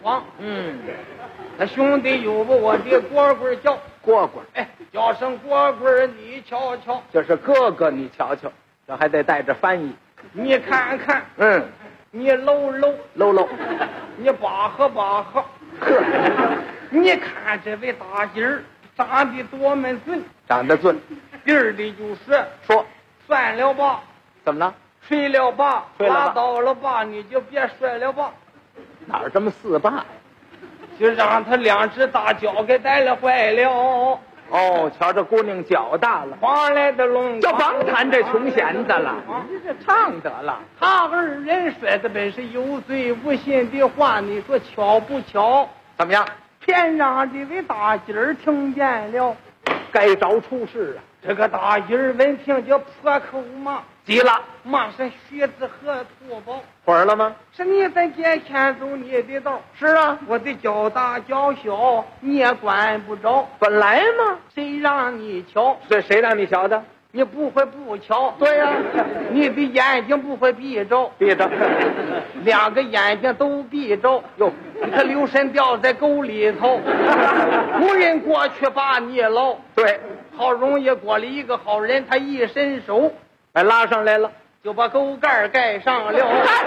那兄弟有不我的蝈蝈叫蝈蝈，哎，叫声蝈蝈你瞧瞧，就是哥哥你瞧瞧，这还得带着翻译。你看看，你搂搂搂搂，你把喝把喝，呵，你看这位大姐儿长得多么俊，长得俊，地儿里就是说算了吧。怎么了？睡了吧，拉倒了吧，你就别摔了吧。哪儿这么四霸呀？就让他两只大脚给带了坏了。哦，瞧这姑娘脚大了，黄来的龙就甭弹这穷弦子了，你这唱得了。他二人说的本是有罪无信的话，你说巧不巧？怎么样？偏让这位大姐儿听见了，该着出事啊！这个大姐儿闻听就破口骂。急了，骂上靴子和土包，火了吗？是你在街前走你的道。是啊，我的脚大脚小你也管不着。本来嘛，谁让你瞧？是谁让你瞧的？你不会不瞧？对呀、你的眼睛不会闭着，闭着，两个眼睛都闭着。哟，你可留神掉在沟里头，无人过去把你捞。对，好容易过了一个好人，他一伸手。哎，拉上来了，就把沟盖盖上了。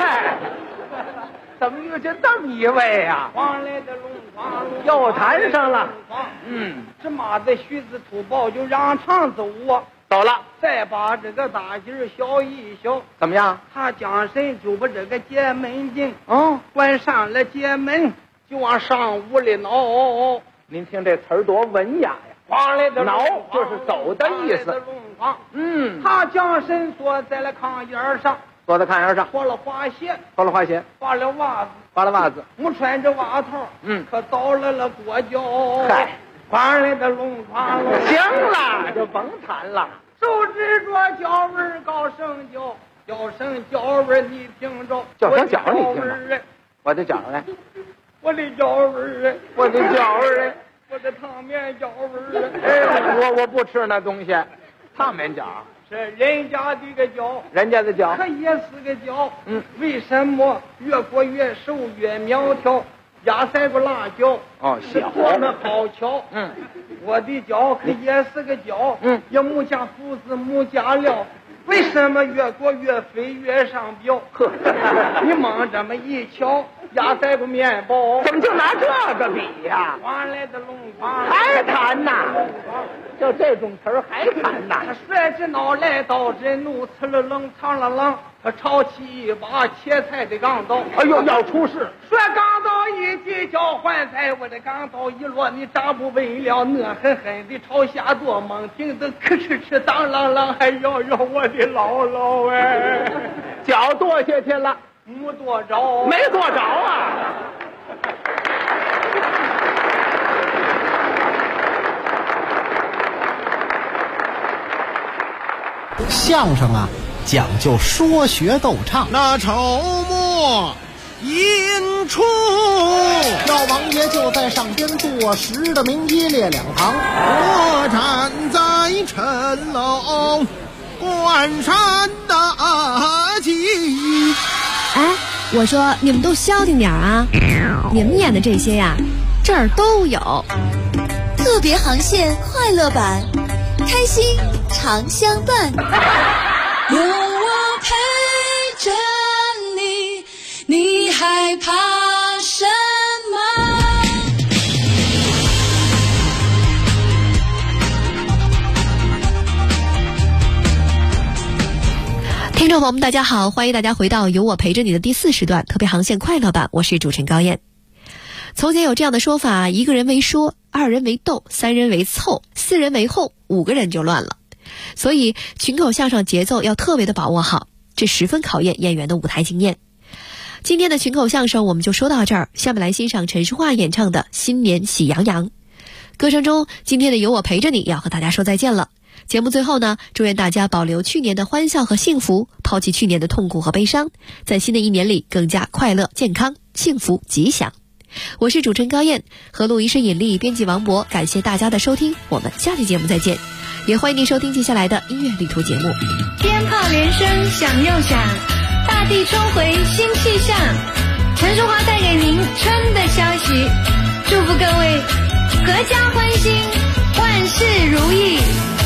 怎么遇见这么一位呀？黄来的龙黄又谈上了。这妈的须子土包就让唱走啊，走了。再把这个大姐儿小一小，怎么样？他将身就把这个街门进，关上了街门，就往上屋里挠。您听这词儿多文雅呀！黄来的挠就是走的意思。他将身坐在了炕沿上，坐在炕沿上，脱了花鞋，脱了花鞋，扒了袜子，扒了袜子，没穿着袜套，可倒了裹脚。嗨，黄来的龙黄龙，行了，就甭谈了。手指着脚纹高声叫，叫声脚纹你听着，叫声脚纹你听着，我的脚来，我的脚纹，我的脚纹。我的烫面饺子，哎，我不吃那东西，烫面饺是人家的个饺，人家的饺可也是个饺。为什么越过越瘦越苗条？压塞过辣椒，小那好巧。我的饺可也是个饺，也没加麸子，没加料。为什么越过越肥越上标？呵，你猛这么一瞧，压塞过面包，怎么就拿这个比呀？黄来的龙黄还谈呐？就这种词儿还谈呐？他甩着脑来到这怒呲了冷苍了冷，他抄起一把切菜的钢刀，哎呦要出事！甩钢刀一击交换在我的钢刀一落，你扎不稳了，恶狠狠的朝下剁，猛听得吭哧哧当啷啷，还要我的姥姥哎！脚剁下去了，没剁着，没剁着啊！ 相声啊，讲究说学逗唱。 那筹末引出。 赵王爷就在上边坐实的明一列两旁， 我站在城楼关山大吉。 哎，我说你们都消停点啊！你们演的这些呀，这儿都有。 特别航线快乐版，开心常相伴。有我陪着你，你害怕什么？ 听众朋友们大家好，欢迎大家回到有我陪着你的第4时段特别航线快乐版，我是主持人高燕。从前有这样的说法，一个人为说，2人为斗，3人为凑，4人为哄，5个人就乱了。所以群口相声节奏要特别的把握好，这十分考验演员的舞台经验。今天的群口相声我们就说到这儿，下面来欣赏陈淑桦演唱的《新年喜洋洋》。歌声中，今天的有我陪着你要和大家说再见了。节目最后呢，祝愿大家保留去年的欢笑和幸福，抛弃去年的痛苦和悲伤，在新的一年里更加快乐、健康、幸福、吉祥。我是主持人高燕，和录音师尹丽，编辑王博，感谢大家的收听，我们下期节目再见。也欢迎您收听接下来的音乐旅途节目。 鞭炮连声响又响，大地重回新气象。陈淑桦带给您春的消息，祝福各位阖家欢欣，万事如意。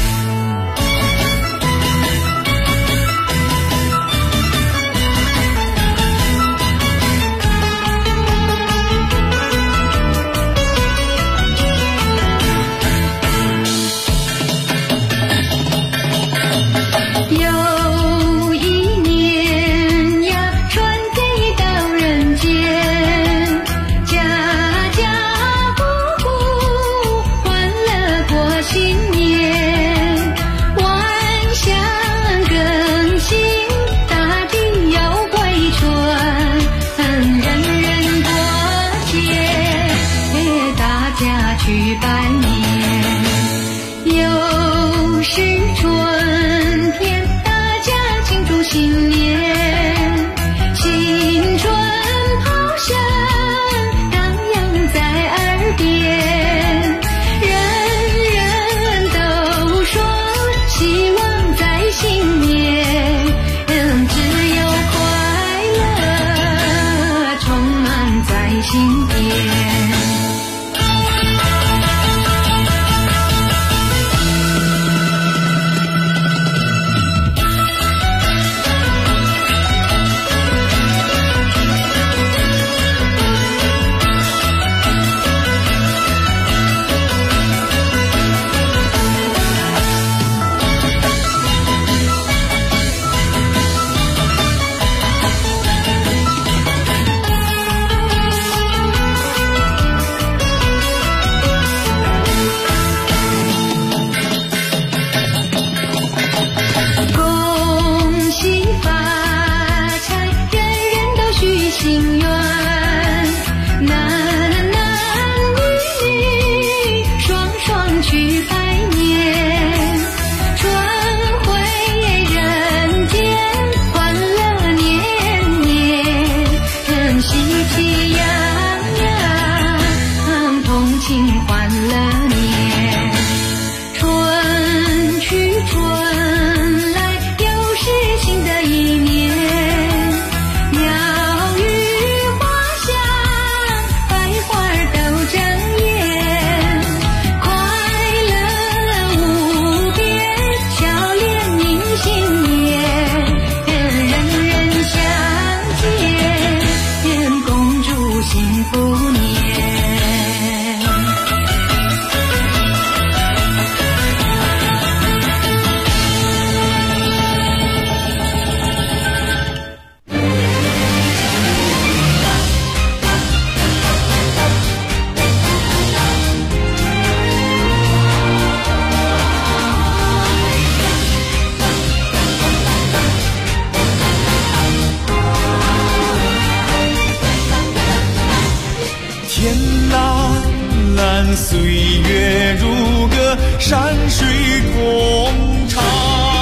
岁月如歌，山水共唱。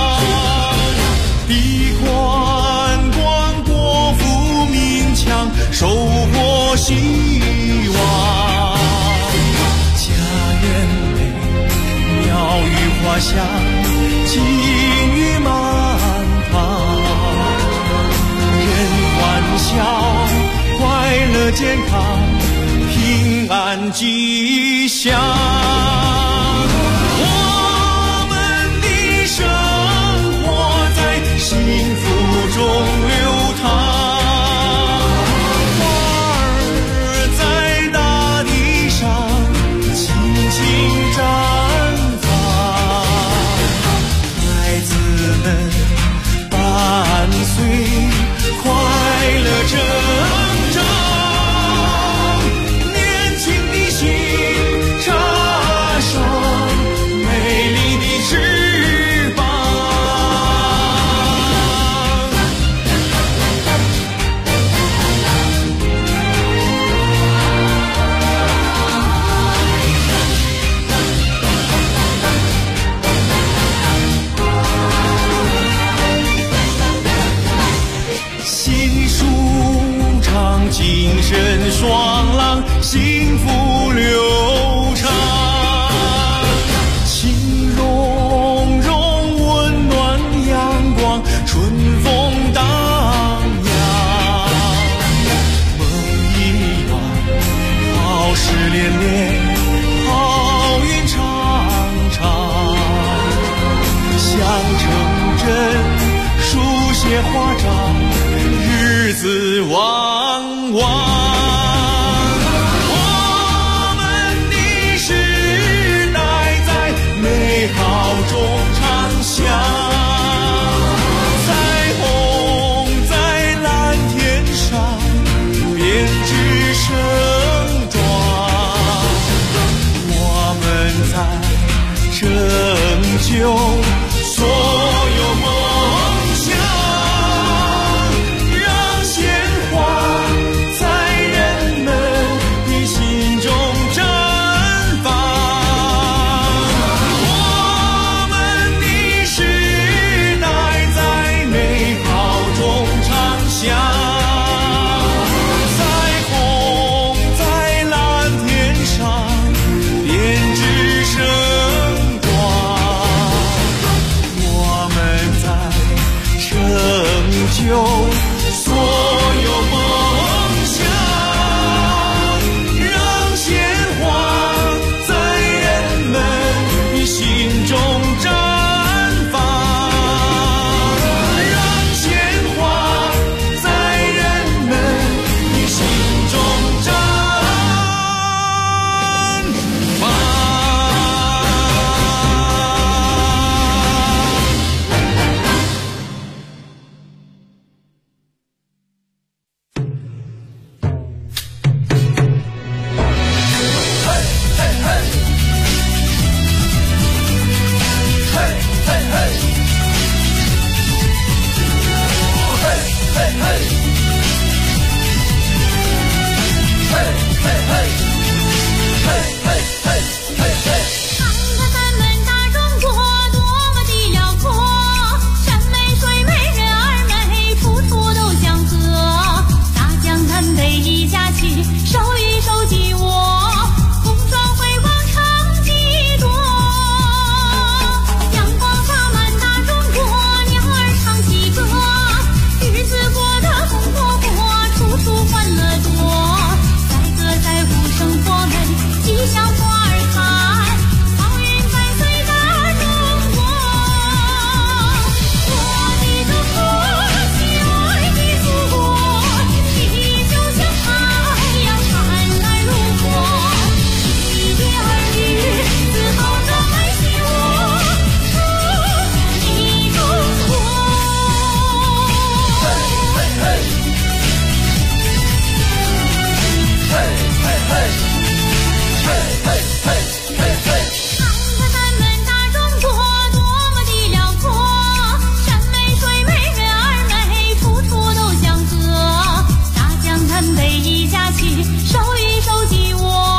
一贯国富民强。 收获希望。家园内鸟语花香，金鱼满堂，人欢笑，快乐健康，平安吉祥。我们的生活在幸福中流淌。伴随快乐成长，年轻的心插上美丽的翅膀。精神爽朗，幸福流畅，情融融，温暖阳光，春风荡漾。梦一晚，好事连连，好运常常，想成真，书写华章，日子旺旺。我们的时代在美好中长相，彩虹在蓝天上编织盛装，我们在成就所有梦想，让鲜花在人们的心中绽放。我们的时代在美好中长相，彩虹在蓝天上编织盛装，我们在成就